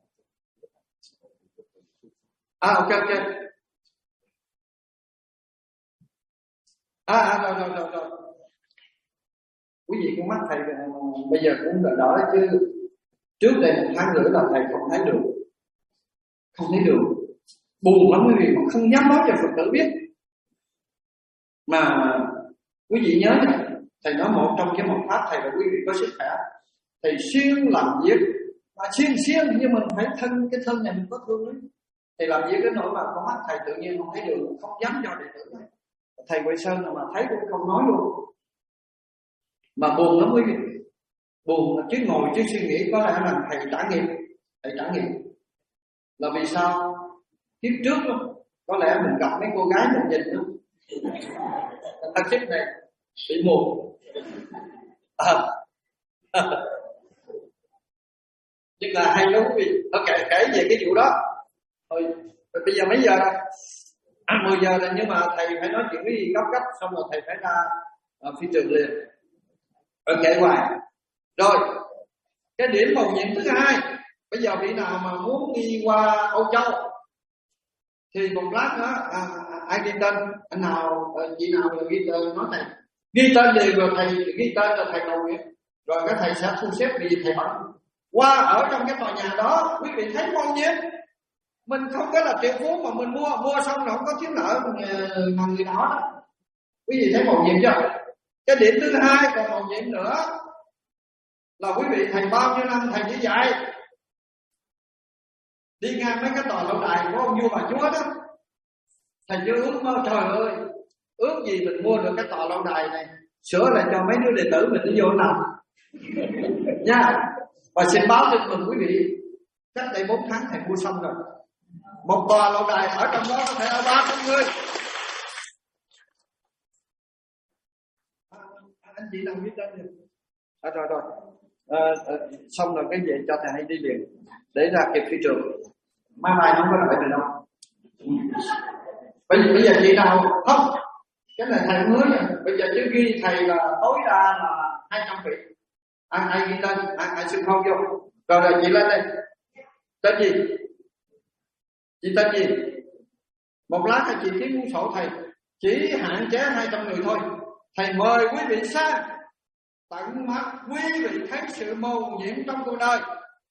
ok. Rồi. Quý vị con mắt thầy bây giờ cũng đã đỡ chứ. Trước đây 1 tháng rưỡi là thầy không thấy được. Buồn lắm quý vị, mà không dám nói cho Phật tử biết. Mà quý vị nhớ nha, thầy nói một trong cái một pháp thầy là quý vị có sức khỏe. Thầy xuyên làm việc, mà xuyên nhưng mình phải cái thân này mình có thương đấy. Thầy làm việc cái nỗi mà con mắt thầy tự nhiên không thấy được, không dám cho đệ tử này. Thầy Huệ Sơn mà thấy cũng không nói luôn. Mà buồn lắm quý vị, buồn chứ ngồi chứ suy nghĩ có lẽ là thầy trải nghiệm là vì sao kiếp trước đó, có lẽ mình gặp mấy cô gái mình nhìn đó, ta kiếp này bị mù. Nhưng là hay lắm quý vị. Kể về cái vụ đó. Thôi bây giờ mấy giờ rồi? 10 giờ rồi, nhưng mà thầy phải nói chuyện cái gì gấp xong rồi thầy phải ra phi trường liền. Kể hoài. Rồi, cái điểm mầu nhiệm thứ hai, bây giờ vị nào mà muốn đi qua Âu Châu thì một lát nữa ai ghi tên, anh nào chị nào là ghi tên nói thầy. Ghi tên liền rồi thầy ghi tên là thầy cầu nguyện. Rồi các thầy sẽ thu xếp vì thầy bận. Qua ở trong cái tòa nhà đó, quý vị thấy bao nhiêu? Mình không có là triệu phú mà mình mua xong rồi không có thiếu nợ mà người đó đó. Quý vị thấy mầu nhiệm chưa? Cái điểm thứ hai còn mầu nhiệm nữa là quý vị thầy bao nhiêu năm thầy chỉ dạy, đi ngang mấy cái tòa lâu đài của ông vua bà chúa đó, thầy chưa ước mơ trời ơi, ước gì mình mua được cái tòa lâu đài này, sửa lại cho mấy đứa đệ tử mình nó vô nằm nha. Và xin báo tin mừng quý vị, cách đây 4 tháng thầy mua xong rồi, một tòa lâu đài ở trong đó có thể ở 300 người. Anh chị nào biết tên rồi? Rồi. Xong rồi cái gì cho thầy hay đi liền để ra kịp phi trường. Mai không có đợi thầy đâu. Bây giờ chị nào không? Cái này thầy mới nha. Bây giờ chứ ghi thầy là tối đa là 200 vị. Ai ghi tên, ai xưng hô vô. Rồi chị lên đây. Tên gì? Chị tên gì? Một lát thì chị ký cuốn sổ thầy. Chỉ hạn chế 200 người thôi. Thầy mời quý vị sang tận mắt quý vị thấy sự mầu nhiệm trong cuộc đời.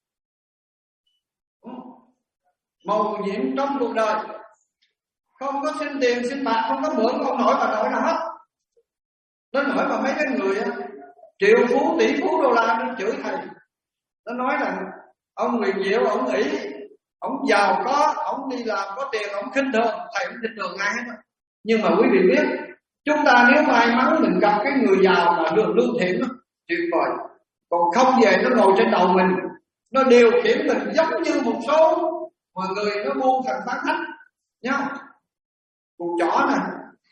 Mầu nhiệm trong cuộc đời, không có xin tiền xin bạc, không có mượn không nổi mà nổi nào hết. Nó nổi mà mấy cái người triệu phú tỷ phú đô la nó chửi thầy, nó nói rằng ông Nguyễn Diệu ông nghĩ ông giàu có, ông đi làm có tiền, ông khinh thường thầy, không khinh thường ai hết. Nhưng mà quý vị biết, chúng ta nếu may mắn mình gặp cái người giàu mà lương thiện đó, tuyệt vời. Còn không về nó ngồi trên đầu mình, nó điều khiển mình giống như một số mọi người nó buôn thần bán thách nhá. Cục chó nè.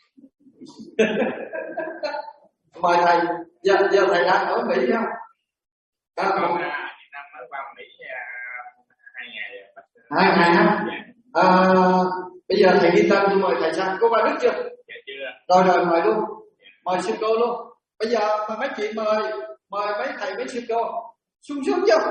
Mời thầy. Giờ thầy đang ở Mỹ không? Năm mới qua Mỹ 2 ngày. 2 ngày ha? Bây giờ thầy ghi tên tôi mời thầy sang. Cô qua Đức chưa? Dạ chưa. Rồi mời luôn. Mời sư cô luôn. Bây giờ mà mấy chị mời mấy thầy mấy sư cô sung sướng chưa?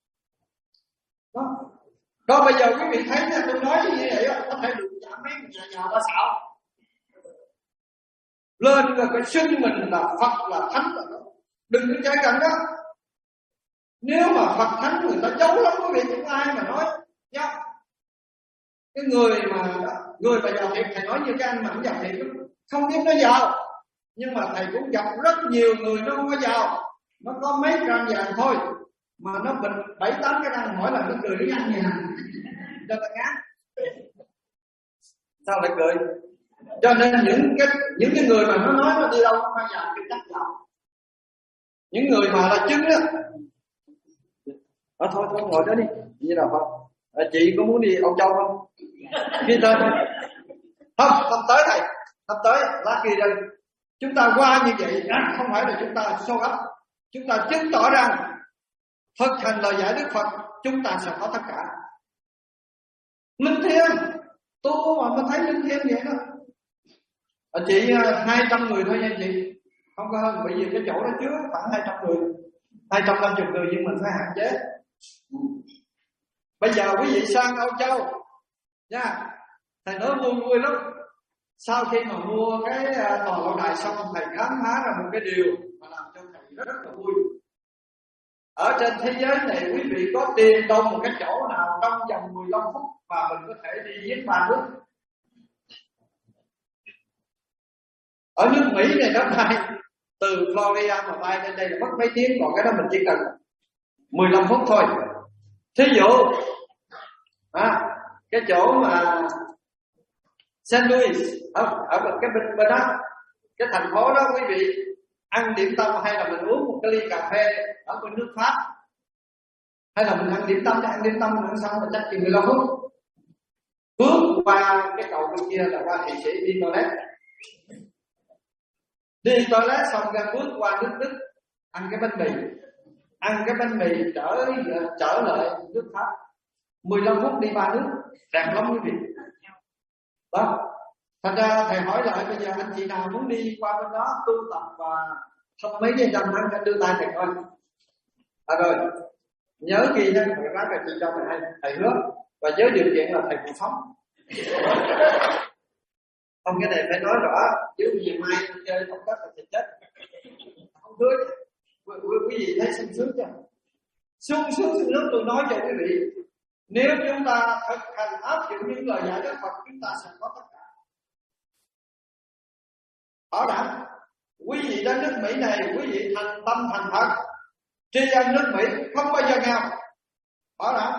Đó bây giờ quý vị thấy nha, tôi nói như vậy có thể được chạm mấy nhà bà xạo. lên rồi cái xưng mình là Phật là Thánh là đó. Đừng có chơi gần đó. Nếu mà Phật Thánh người ta giấu lắm quý vị, không ai mà nói nhá. Cái người mà giàu thiệt, thầy nói như cái anh mà không giàu thiệt không biết nó giàu, nhưng mà thầy cũng gặp rất nhiều người nó không có giàu, nó có mấy trăm vàng thôi mà nó bịt 7-8 cái răng, hỏi là nó cười nó ăn gì nè cho ta ngán. Sao lại cười? Cho nên những cái người mà nó nói nó đi đâu không bao giờ thì chắc giàu. Những người mà là chứng á, thôi ngồi đó đi, như nào không? Chị có muốn đi Âu Châu không? Đi tới không tới thầy, không tới lá kỳ đây. Chúng ta qua như vậy không phải là chúng ta show up, chúng ta chứng tỏ rằng thực hành lời dạy Đức Phật chúng ta sẽ có tất cả. Linh thiêng tu mà mình thấy linh thiêng vậy đó. Chị 200 người thôi nha chị, không có hơn, bởi vì cái chỗ đó chứa khoảng 200 người, 250 người, nhưng mình phải hạn chế. Bây giờ quý vị sang Âu Châu nha, thầy nói vui lắm. Sau khi mà mua cái tòa lâu đài xong, thầy khám phá ra một cái điều mà làm cho thầy rất là vui. Ở trên thế giới này quý vị có tìm đâu một cái chỗ nào trong vòng 15 phút mà mình có thể đi giết 3 nước. Ở nước Mỹ này nó bay từ Florida mà bay lên đây là mất mấy tiếng, còn cái đó mình chỉ cần 15 phút thôi. Thí dụ cái chỗ mà St. Louis ở cái bên đó, cái thành phố đó quý vị ăn điểm tâm hay là mình uống một cái ly cà phê ở bên nước Pháp, hay là mình ăn điểm tâm ăn xong rồi chắc chừng 15 phút. Bước qua cái cầu bên kia là qua Thụy Sĩ đi toilet xong ra bước qua nước Đức ăn cái bánh mì trở lại nước Pháp. 15 phút đi 3 nước, đẹp lắm quý vị. Đó. Thành ra thầy hỏi lại, bây giờ anh chị nào muốn đi qua bên đó tu tập và không mấy cái trăm tháng đưa tay thầy coi. Rồi nhớ ghi nha, thầy nói là chị cho thầy hứa, và với điều kiện là thầy còn sống. Không, cái này phải nói rõ, chứ vì mai chơi không đất là thầy chết. Không hứa. Quý vị thấy sung sướng chưa? Sung sướng tôi nói cho quý vị. Nếu chúng ta thực hành áp dụng những lời dạy Đức Phật, chúng ta sẽ có tất cả. Bảo đảm quý vị đến nước Mỹ này, quý vị thành tâm thành thật tri ân nước Mỹ, không bao giờ nghèo. Bảo đảm.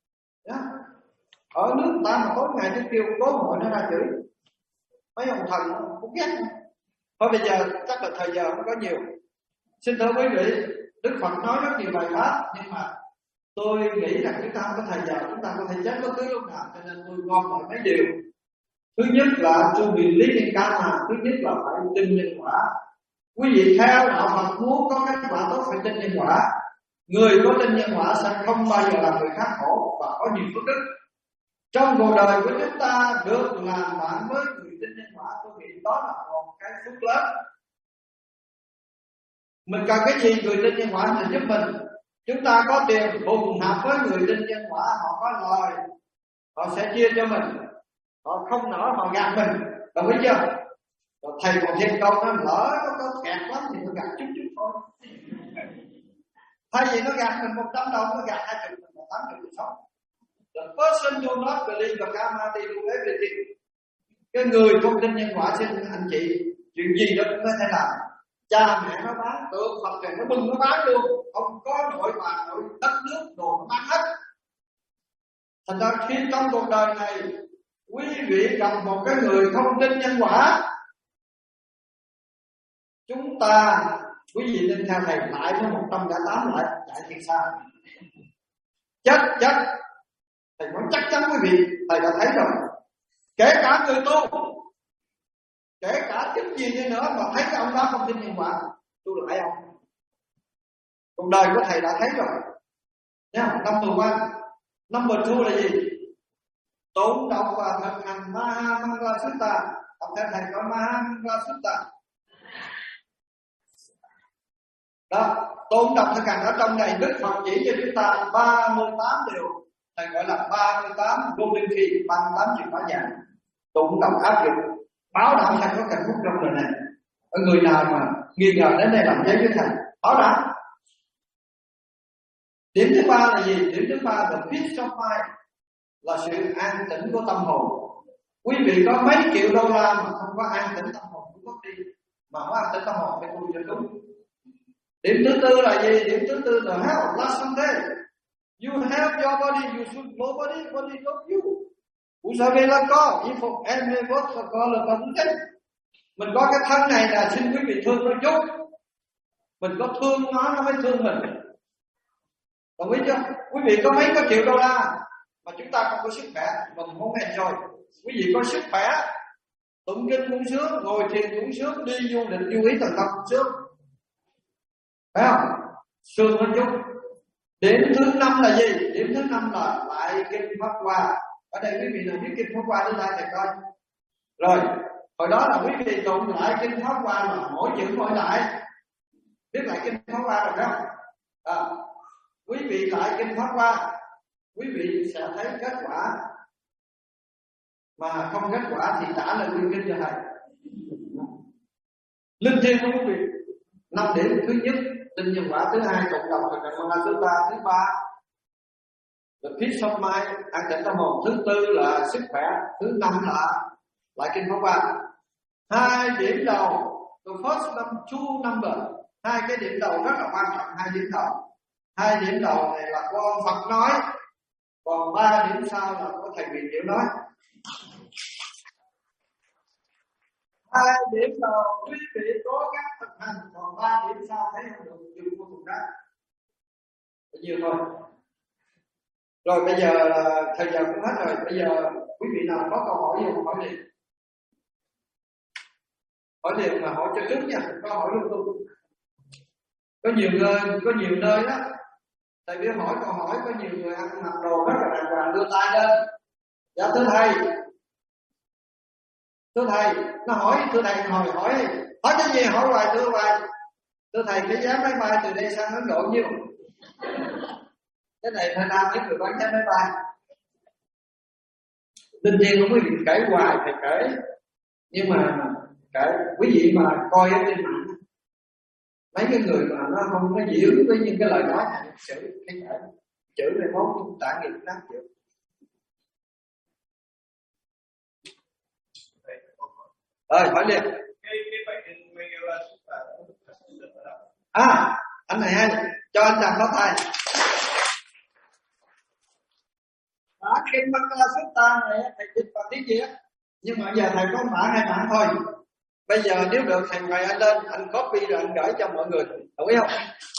Ở nước ta mà tối ngày tôi kêu cố hội nó ra chửi, mấy ông thần cũng ghét. Thôi bây giờ chắc là thời giờ không có nhiều. Xin thưa quý vị, Đức Phật nói rất nhiều bài pháp, nhưng mà tôi nghĩ rằng chúng ta không có thời giờ, chúng ta có thể chết bất cứ lúc nào, cho nên tôi gom lại mấy điều. Thứ nhất là tu viện lý nhân karma, thứ nhất là phải tin nhân quả. Quý vị theo đạo Phật muốn có kết quả tốt phải tin nhân quả. Người có tin nhân quả sẽ không bao giờ làm người khác khổ và có nhiều phước đức. Trong cuộc đời của chúng ta được làm bạn với người tin nhân quả, tôi nghĩ đó là một cái phước lớn. Mình cần cái gì người tin nhân quả thì giúp mình. Chúng ta có tiền hùng hạp với người tin nhân quả, họ có lời, họ sẽ chia cho mình. Họ không nỡ họ gạt mình, đồng ý chưa? Rồi thầy còn thêm câu nó lỡ nó có kẹt lắm thì nó gạt chút thôi. Thay vì nó gạt mình 100 đồng, nó gạt 20 mình 80 mình sống. The person do not believe the karma, they do everything. Cái người không tin nhân quả, xin anh chị, chuyện gì đó cũng có thể làm. Cha mẹ nó bán, tượng Phật này nó bưng nó bán luôn, không có nội bà nội đất nước đồ nó bán hết. Thành ra khi trong cuộc đời này quý vị gặp một cái người không tin nhân quả, chúng ta, quý vị nên theo thầy lại với 108 lại chạy thiệt xa. Chết. Thầy nói chắc chắn quý vị, thầy đã thấy rồi. Kể cả người tu, kể cả chức gì đi nữa mà thấy cái ông đó không tin nhân quả, tôi lại ông. Cuộc đời của thầy đã thấy rồi. Nha, number 1. Number 2 là gì? Tụng đọc và thực hành Maha Mangala Sutta. Đọc theo thầy có Maha Mangala Sutta. Đó, tụng đọc thực hành ở trong này Đức Phật chỉ cho chúng ta 38 điều. Thầy gọi là 38 golden key, 38 chìa khóa vàng. Tụng đọc áp dụng, bảo đảm thầy có cần phúc trong đời này. Người nào mà nghi ngờ đến đây làm giấy với thầy hỏi đã. Điểm thứ ba là gì? Điểm thứ ba là peace of mind, là sự an tĩnh của tâm hồn. Quý vị có mấy triệu đô la mà không có an tĩnh tâm hồn cũng mất đi. Mà có an tĩnh tâm hồn phải tu cho đúng. Điểm thứ tư là gì? Điểm thứ tư là health. Last Sunday, you have your body, you should nobody love you. Vous savez là có, il faut aimer votre corps le plus. Mình có cái thân này là xin quý vị thương nó chút. Mình có thương nó mới thương mình. Đồng ý chưa? Quý vị có mấy có triệu đô la mà chúng ta không có sức khỏe, mình không enjoy. Quý vị có sức khỏe, tụng kinh cũng sướng, ngồi thiền cũng sướng, đi du lịch du ý thần tâm cũng sướng, phải không? Sướng hơn chút. Điểm thứ 5 là gì? Điểm thứ 5 là lại kinh Pháp Hoa. Ở đây quý vị nào biết kinh Pháp Hoa đưa tay thầy coi. Rồi, hồi đó là quý vị tụng lại kinh Pháp Hoa mà mỗi chữ mỗi lại. Biết lại kinh Pháp Hoa rồi đó. Quý vị lại kinh Pháp Hoa, quý vị sẽ thấy kết quả. Mà không kết quả thì trả lời nguyên kinh cho thầy. Linh thiêng của quý vị. 5 điểm. Thứ nhất, tin nhân quả. Thứ hai, cộng đồng và cộng đồng. Thứ ba, là peace of mind, an tĩnh tâm hồn. Thứ tư là sức khỏe. Thứ 5 là lại kinh Pháp Hoa. 2 điểm đầu, the first two number. 2 cái điểm đầu rất là quan trọng. 2 điểm đầu. 2 điểm đầu này là của ông Phật nói, còn 3 điểm sau là của thầy Huyền Diệu nói. 2 điểm đầu quý vị cố gắng thực hành, còn 3 điểm sau thấy không được dùng của thùng rác. Bao nhiêu thôi. Rồi bây giờ thời gian cũng hết rồi. Bây giờ quý vị nào có câu hỏi gì hỏi liền. Hỏi liền mà hỏi cho trước nha, có hỏi luôn luôn. Có nhiều nơi đó. Tại vì hỏi câu hỏi, có nhiều người ăn mặc đồ rất là đàng hoàng đưa tay lên. Dạ thưa thầy, nó hỏi thưa thầy hỏi cái gì hỏi hoài thưa hoài. Thưa thầy cái giá máy bay từ đây sang Ấn Độ nhiêu? Cái này phải làm những người bán giá máy bay. Đương nhiên không quý vị kể hoài thầy kể, nhưng mà kể quý vị mà coi ở trên mạng mấy cái người mà nó không có giữ với những cái lời nói này, chữ này mốt tạ nghiệp lắm chữ. Rồi hỏi liền. Anh này hay, cho anh đọc nó thầy. Kinh Bangla Sutta này thầy dịch bằng tiếng Việt, nhưng mà giờ thầy có bản 2 bản thôi. Bây giờ nếu được thầy mời anh lên, anh copy rồi anh gửi cho mọi người, đồng ý không?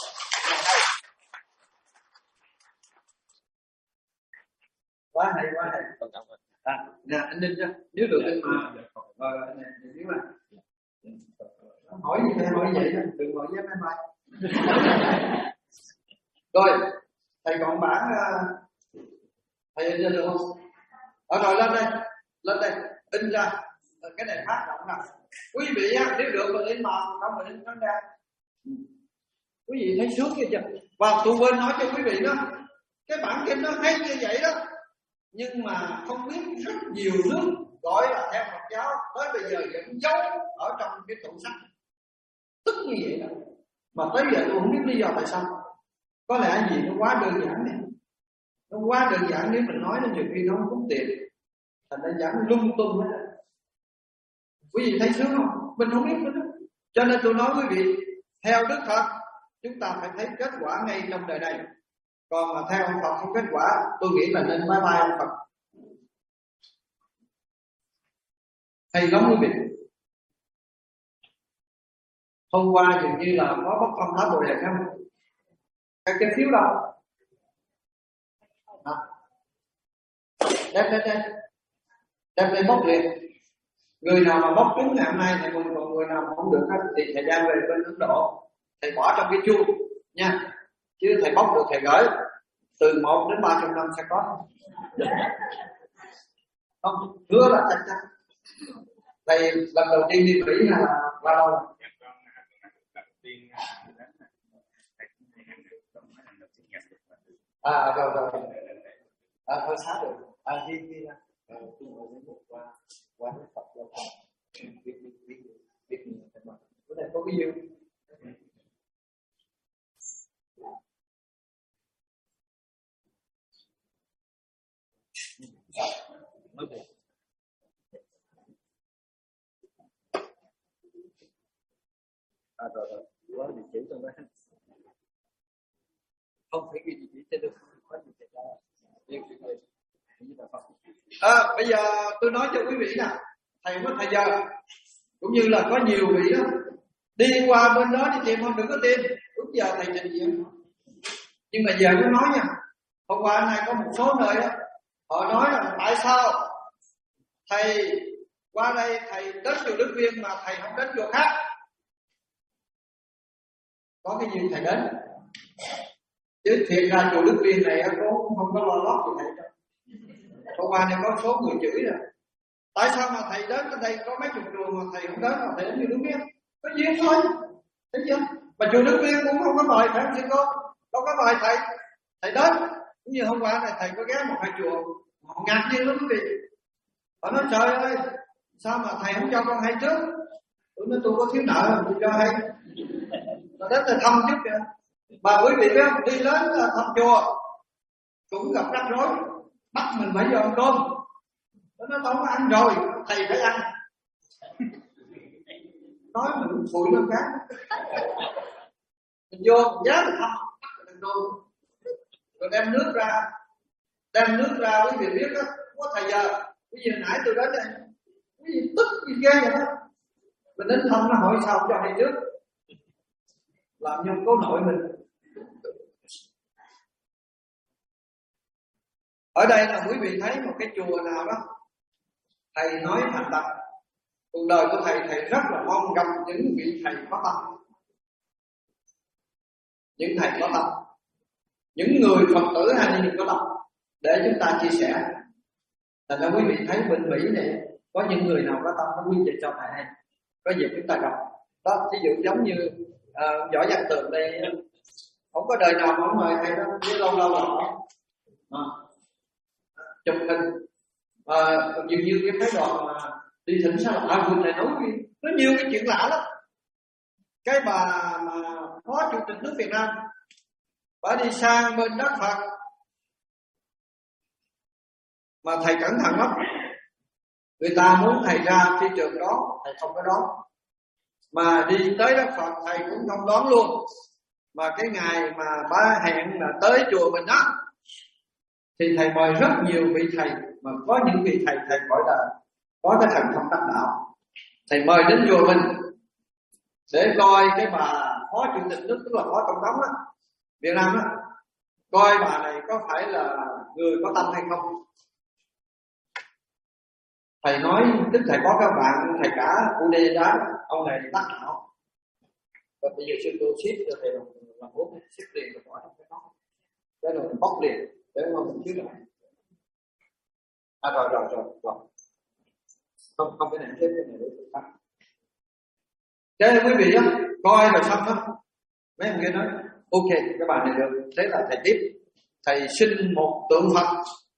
Quá hay. Nè anh Ninh cho, nếu được anh mà nếu mà hỏi gì phải hỏi vậy đó, đừng hỏi với máy bay. Rồi thầy còn bản thầy in ra được không? Rồi lên đây in ra cái này phát động nào. Quý vị á, nếu được mình in màu, không mình in trắng ra. Quý vị thấy sướng kia chưa? Và tôi quên nói cho quý vị đó, cái bản kinh nó hay như vậy đó, nhưng mà không biết rất nhiều nước gọi là theo Phật giáo tới bây giờ vẫn giấu ở trong cái tủ sách, tức như vậy đó. Mà tới giờ tôi không biết lý do tại sao. Có lẽ gì nó quá đơn giản này, nó quá đơn giản, nếu mình nói nó nhiều khi nó không tốn tiền, thành ra giảng lung tung hết. Quý vị thấy sướng không? Mình không biết nữa. Cho nên tôi nói quý vị, theo Đức Phật chúng ta phải thấy kết quả ngay trong đời này. Còn mà theo ông Phật không kết quả, tôi nghĩ là nên bye bye ông Phật. Hay lắm quý vị. Hôm qua dường như là có bốc phong tháp bồ đề không? Cái phiếu đâu? Đem bốc liền. Người nào mà bốc trúng ngày hôm nay thì mừng, còn người nào mà không được thì thầy đem về bên Ấn Độ, thầy bỏ trong cái chuông nha. Chứ thầy bốc được thầy gửi từ 1 đến 300 năm sẽ có. Không, hứa là chắc chắn. Thầy lần đầu tiên đi Mỹ là bao lâu? Rồi. Thôi xá được. Đi ra. Qua Đức Phật giao thông. Biết mới buồn. Rồi có địa chỉ trong đó không phải ghi địa chỉ trên được, có gì xảy ra. Bây giờ tôi nói cho quý vị nè, thầy có thời giờ cũng như là có nhiều vị đó đi qua bên đó đi tìm, không đừng có tìm, lúc giờ thầy trình diện. Nhưng mà giờ nó nói nha, hôm qua này có một số nơi đó họ nói là tại sao thầy qua đây thầy đến chùa Đức Viên mà thầy không đến chùa khác. Có cái gì thầy đến, chứ thiệt ra chùa Đức Viên này cũng không có lo lót gì thầy đâu. Hôm qua này có số người chửi rồi, tại sao mà thầy đến ở đây có mấy chục chùa mà thầy không đến, mà thầy đến chùa Đức Viên? Có duyên thôi, thấy chưa? Mà chùa Đức Viên cũng không có mời phải không sư cô, đâu có mời thầy đến. Cũng như hôm qua này thầy có ghé một hai chùa, họ ngạc nhiên lắm quý vị. Họ nói trời ơi, sao mà thầy không cho con hay trước? Tôi nói tôi có thiếu nợ tôi cho hay. Nó đến là thăm trước kìa. Mà quý vị biết không, đi đến thăm chùa cũng gặp rắc rối, bắt mình phải vô ăn cơm. Nó không có ăn rồi, thầy phải ăn. Nói mình phụi nó khác. Mình vô giá mình thăm, rồi đem nước ra, quý vị biết đó, có thời giờ. Bây giờ nãy tôi đến đây, quý vị tức gì ghê vậy đó. Mình đến thăm nó hỏi sao cho hay trước, làm như cố nội mình. Ở đây là quý vị thấy một cái chùa nào đó thầy nói thành tâm, cuộc đời của thầy rất là mong gặp những vị thầy có tâm, những thầy có tâm, những người Phật tử hay những có tâm để chúng ta chia sẻ. Thành ra quý vị thấy bên Mỹ này có những người nào có tâm nó quy về cho thầy hay, có dịp chúng ta gặp đó. Ví dụ giống như Võ Văn Tường đây, không có đời nào mà không mời thầy đâu, chứ lâu là họ chụp hình. Nhiều như cái phái đoàn mà đi thỉnh sao là thầy nói nó nhiều cái chuyện lạ lắm. Cái bà mà phó chủ tịch nước Việt Nam, bà đi sang bên đất Phật mà thầy cẩn thận lắm. Người ta muốn thầy ra thị trường đó, thầy không có đón. Mà đi tới đất Phật thầy cũng không đón luôn. Mà cái ngày mà ba hẹn là tới chùa mình đó thì thầy mời rất nhiều vị thầy. Mà có những vị thầy gọi là có cái thần thông đắc đạo, thầy mời đến chùa mình để coi cái bà phó chủ tịch nước, tức là phó tổng thống á, Việt Nam á, coi bà này có phải là người có tâm hay không. Thầy nói tức thầy có các bạn thầy cả UD đó, ông này đắc đạo. Và bây giờ sư cô ship cho thầy làm 4 ship liền rồi bỏ trong cái đó, cái rồi bóc liền để mà mình chứ lại. Rồi. Không cái này thêm cái này để tôi tắt. Thế quý vị á, coi rồi xong đó, mấy ông kia nói ok các bạn này được. Thế là thầy tiếp, thầy xin một tượng Phật.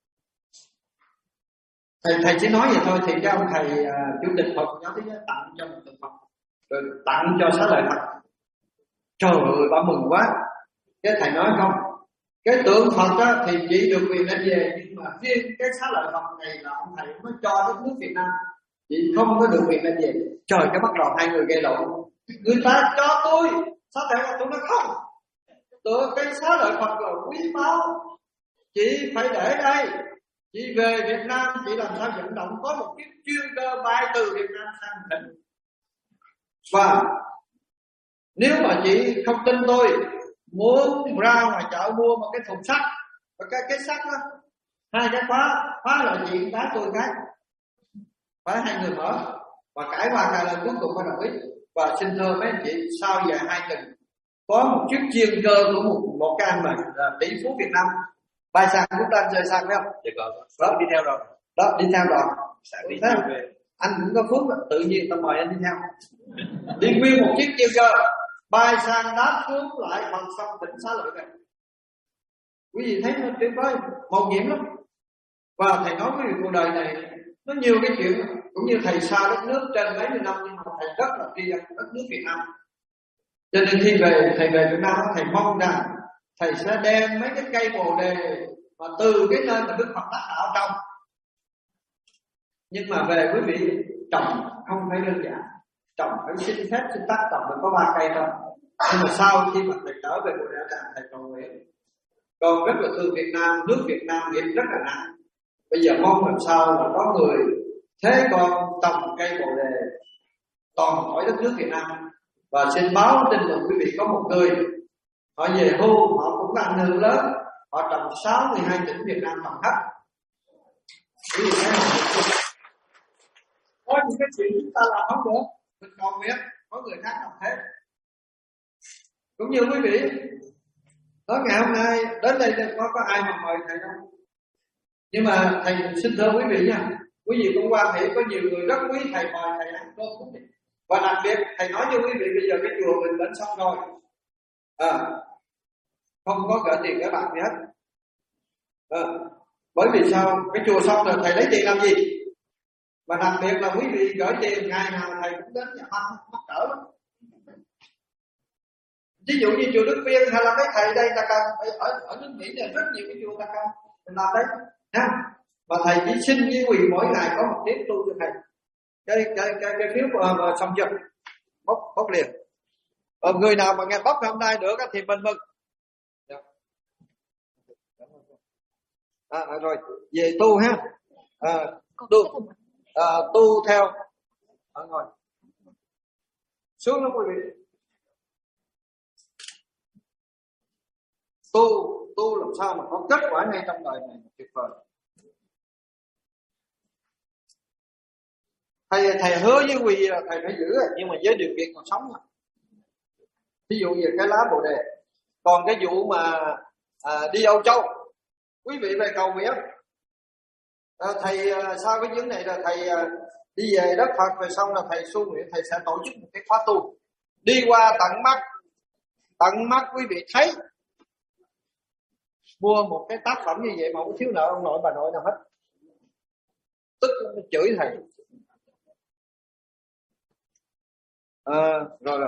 Thầy chỉ nói vậy thôi, thì cái ông thầy chủ tịch Phật giáo thế giới tặng cho một tượng Phật, rồi tặng cho Xá Lợi Phật. Trời ơi bà mừng quá. Cái thầy nói không, cái tượng Phật đó thì chỉ được quyền đem về, nhưng mà riêng cái Xá Lợi Phật này là ông thầy mới cho đất nước Việt Nam, chỉ không có được quyền đem về. Trời, cái bắt đầu hai người gây lộn. Người ta cho tôi Xá Lợi Phật, tôi nói không, tượng cái Xá Lợi Phật là quý báu, chị phải để đây. Chị về Việt Nam chị làm sao vận động có một chiếc chuyên cơ bay từ Việt Nam sang Thịnh. Và nếu mà chị không tin tôi, muốn ra ngoài chợ mua một cái thùng sắt, và cái sắt đó, hai cái khóa lại chị đá tôi cái, phải hai người mở và cãi qua cãi lại cuối cùng phải đồng ý. Và xin thưa mấy anh chị, sau vài 2 tuần có một chiếc chuyên cơ của một cái anh mà tỷ phú Việt Nam bay sang, lúc đó anh rơi sang phải không? Đó đi theo rồi. Đó đi theo rồi. Đi theo về. Anh cũng có phúc, tự nhiên tao mời anh đi theo. Đi nguyên một chiếc chuyên cơ bay sang đáp xuống lại bằng sông tỉnh Xá Lợi này. Quý vị thấy nó tuyệt vời, màu nhiệm lắm. Và thầy nói với cuộc đời này nó nhiều cái chuyện, cũng như thầy xa đất nước trên mấy mươi năm, nhưng mà thầy rất là tri ân đất nước Việt Nam. Cho nên khi thầy về Việt Nam, thầy mong rằng thầy sẽ đem mấy cái cây bồ đề mà từ cái nơi mà Đức Phật đắc đạo trong, Nhưng mà về quý vị trồng không phải đơn giản, trồng phải xin phép xin tắt, trồng được có 3 cây thôi. Nhưng mà sau khi mà thầy trở về Bồ Đề Đàn, thầy cầu nguyện con rất là thương Việt Nam, nước Việt Nam nghiệp rất là nặng. Bây giờ mong làm sao là có người thế con trồng cây Bồ Đề toàn khỏi đất nước Việt Nam. Và xin báo tin mừng quý vị có một người họ về hưu, họ cũng có ảnh hưởng lớn, họ trồng 62 tỉnh Việt Nam trồng hết. Quý vị thấy không? Có những cái chuyện chúng ta làm không được, mình còn biết có người khác làm thế. Cũng như quý vị nói ngày hôm nay đến đây có ai mà mời thầy đâu, nhưng mà thầy xin thưa quý vị nha, quý vị cũng quan hệ có nhiều người rất quý thầy, mời thầy ăn cơm cũng được. Và đặc biệt thầy nói cho quý vị bây giờ cái chùa mình lên xong rồi, không có gửi tiền các bạn gì hết. Bởi vì sao? Cái chùa xong rồi thầy lấy tiền làm gì? Và đặc biệt là quý vị gửi tiền ngày nào thầy cũng đến nhà ăn mắc cỡ lắm. Ví dụ như chùa Đức Viên hay là mấy thầy đây ta cần ở nước Mỹ này rất nhiều cái chùa ta cần mình làm đấy nha. Mà thầy chỉ xin với quý vị mỗi ngày có một tiếng tu cho thầy. Cái phiếu xong chưa? Bốc liền. Người nào mà nghe bốc hôm nay được thì mình mừng. Rồi về tu ha. Tu theo ngồi xuống đó quý vị. Tu làm sao mà có kết quả ngay trong đời này tuyệt vời. Thầy hứa với quý vị là thầy phải giữ, nhưng mà với điều kiện còn sống. Ví dụ như cái lá Bồ Đề. Còn cái vụ mà đi Âu Châu, quý vị về cầu nguyện. Thầy sau cái chuyến này là thầy đi về đất Phật, về xong là thầy su nguyện thầy sẽ tổ chức một cái khóa tu, đi qua tận mắt quý vị thấy, mua một cái tác phẩm như vậy mà không thiếu nợ ông nội bà nội nào hết, tức chửi thầy. Rồi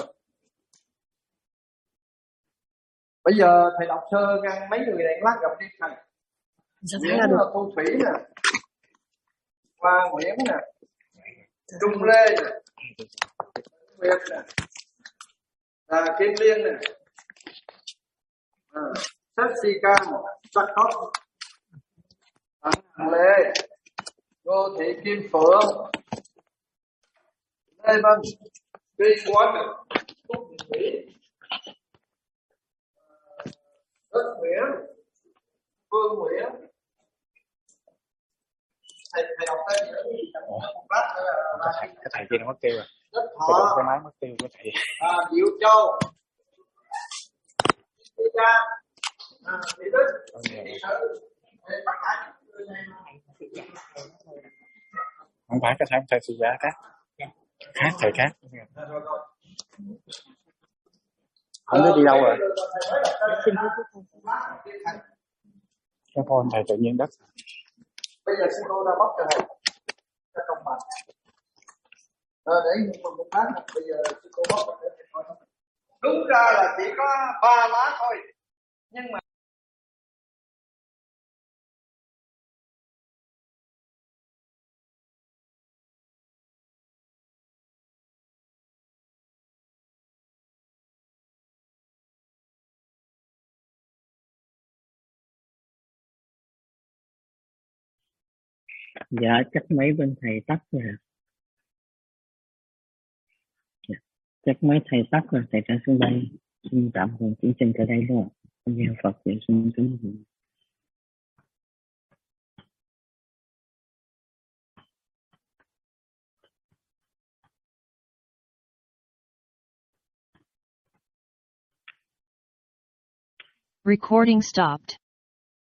bây giờ thầy đọc sơ ngăn mấy người này lát gặp đi thầy. Nguyễn là Thu Thủy nè, Hoa Nguyễn nè, Trung Lê nè, Nguyệt nè, Kim Liên nè, Jessica nè, Sắc Khóc, Lê, Ngô Thị Kim Phượng, Lê Vân, Duy Quân nè, Phúc Thủy, Đất Nguyễn, Phương Nguyễn. Thầy đọc tên gì cái thầy kia nó mất tiêu rồi. Họ cái máy mất tiêu của thầy. Diệu Châu, Thị Đức, không phải cái thầy sư giá khác thầy khác. Không biết đi đâu rồi. Cái phone thầy tự nhiên đất. Bây giờ sư cô đã bóc cho thầy cho công bằng. Để một lát bây giờ sư cô bóc cho thầy coi. Đúng ra là chỉ có 3 lá thôi, nhưng mà dạ chắc mấy bên thầy tắt rồi. Chắc mấy thầy tắt rồi, thầy ra xuống đây. Xin tạm dừng chương trình tại đây luôn. Con nghe Phật vậy xin kính mừng. Recording stopped.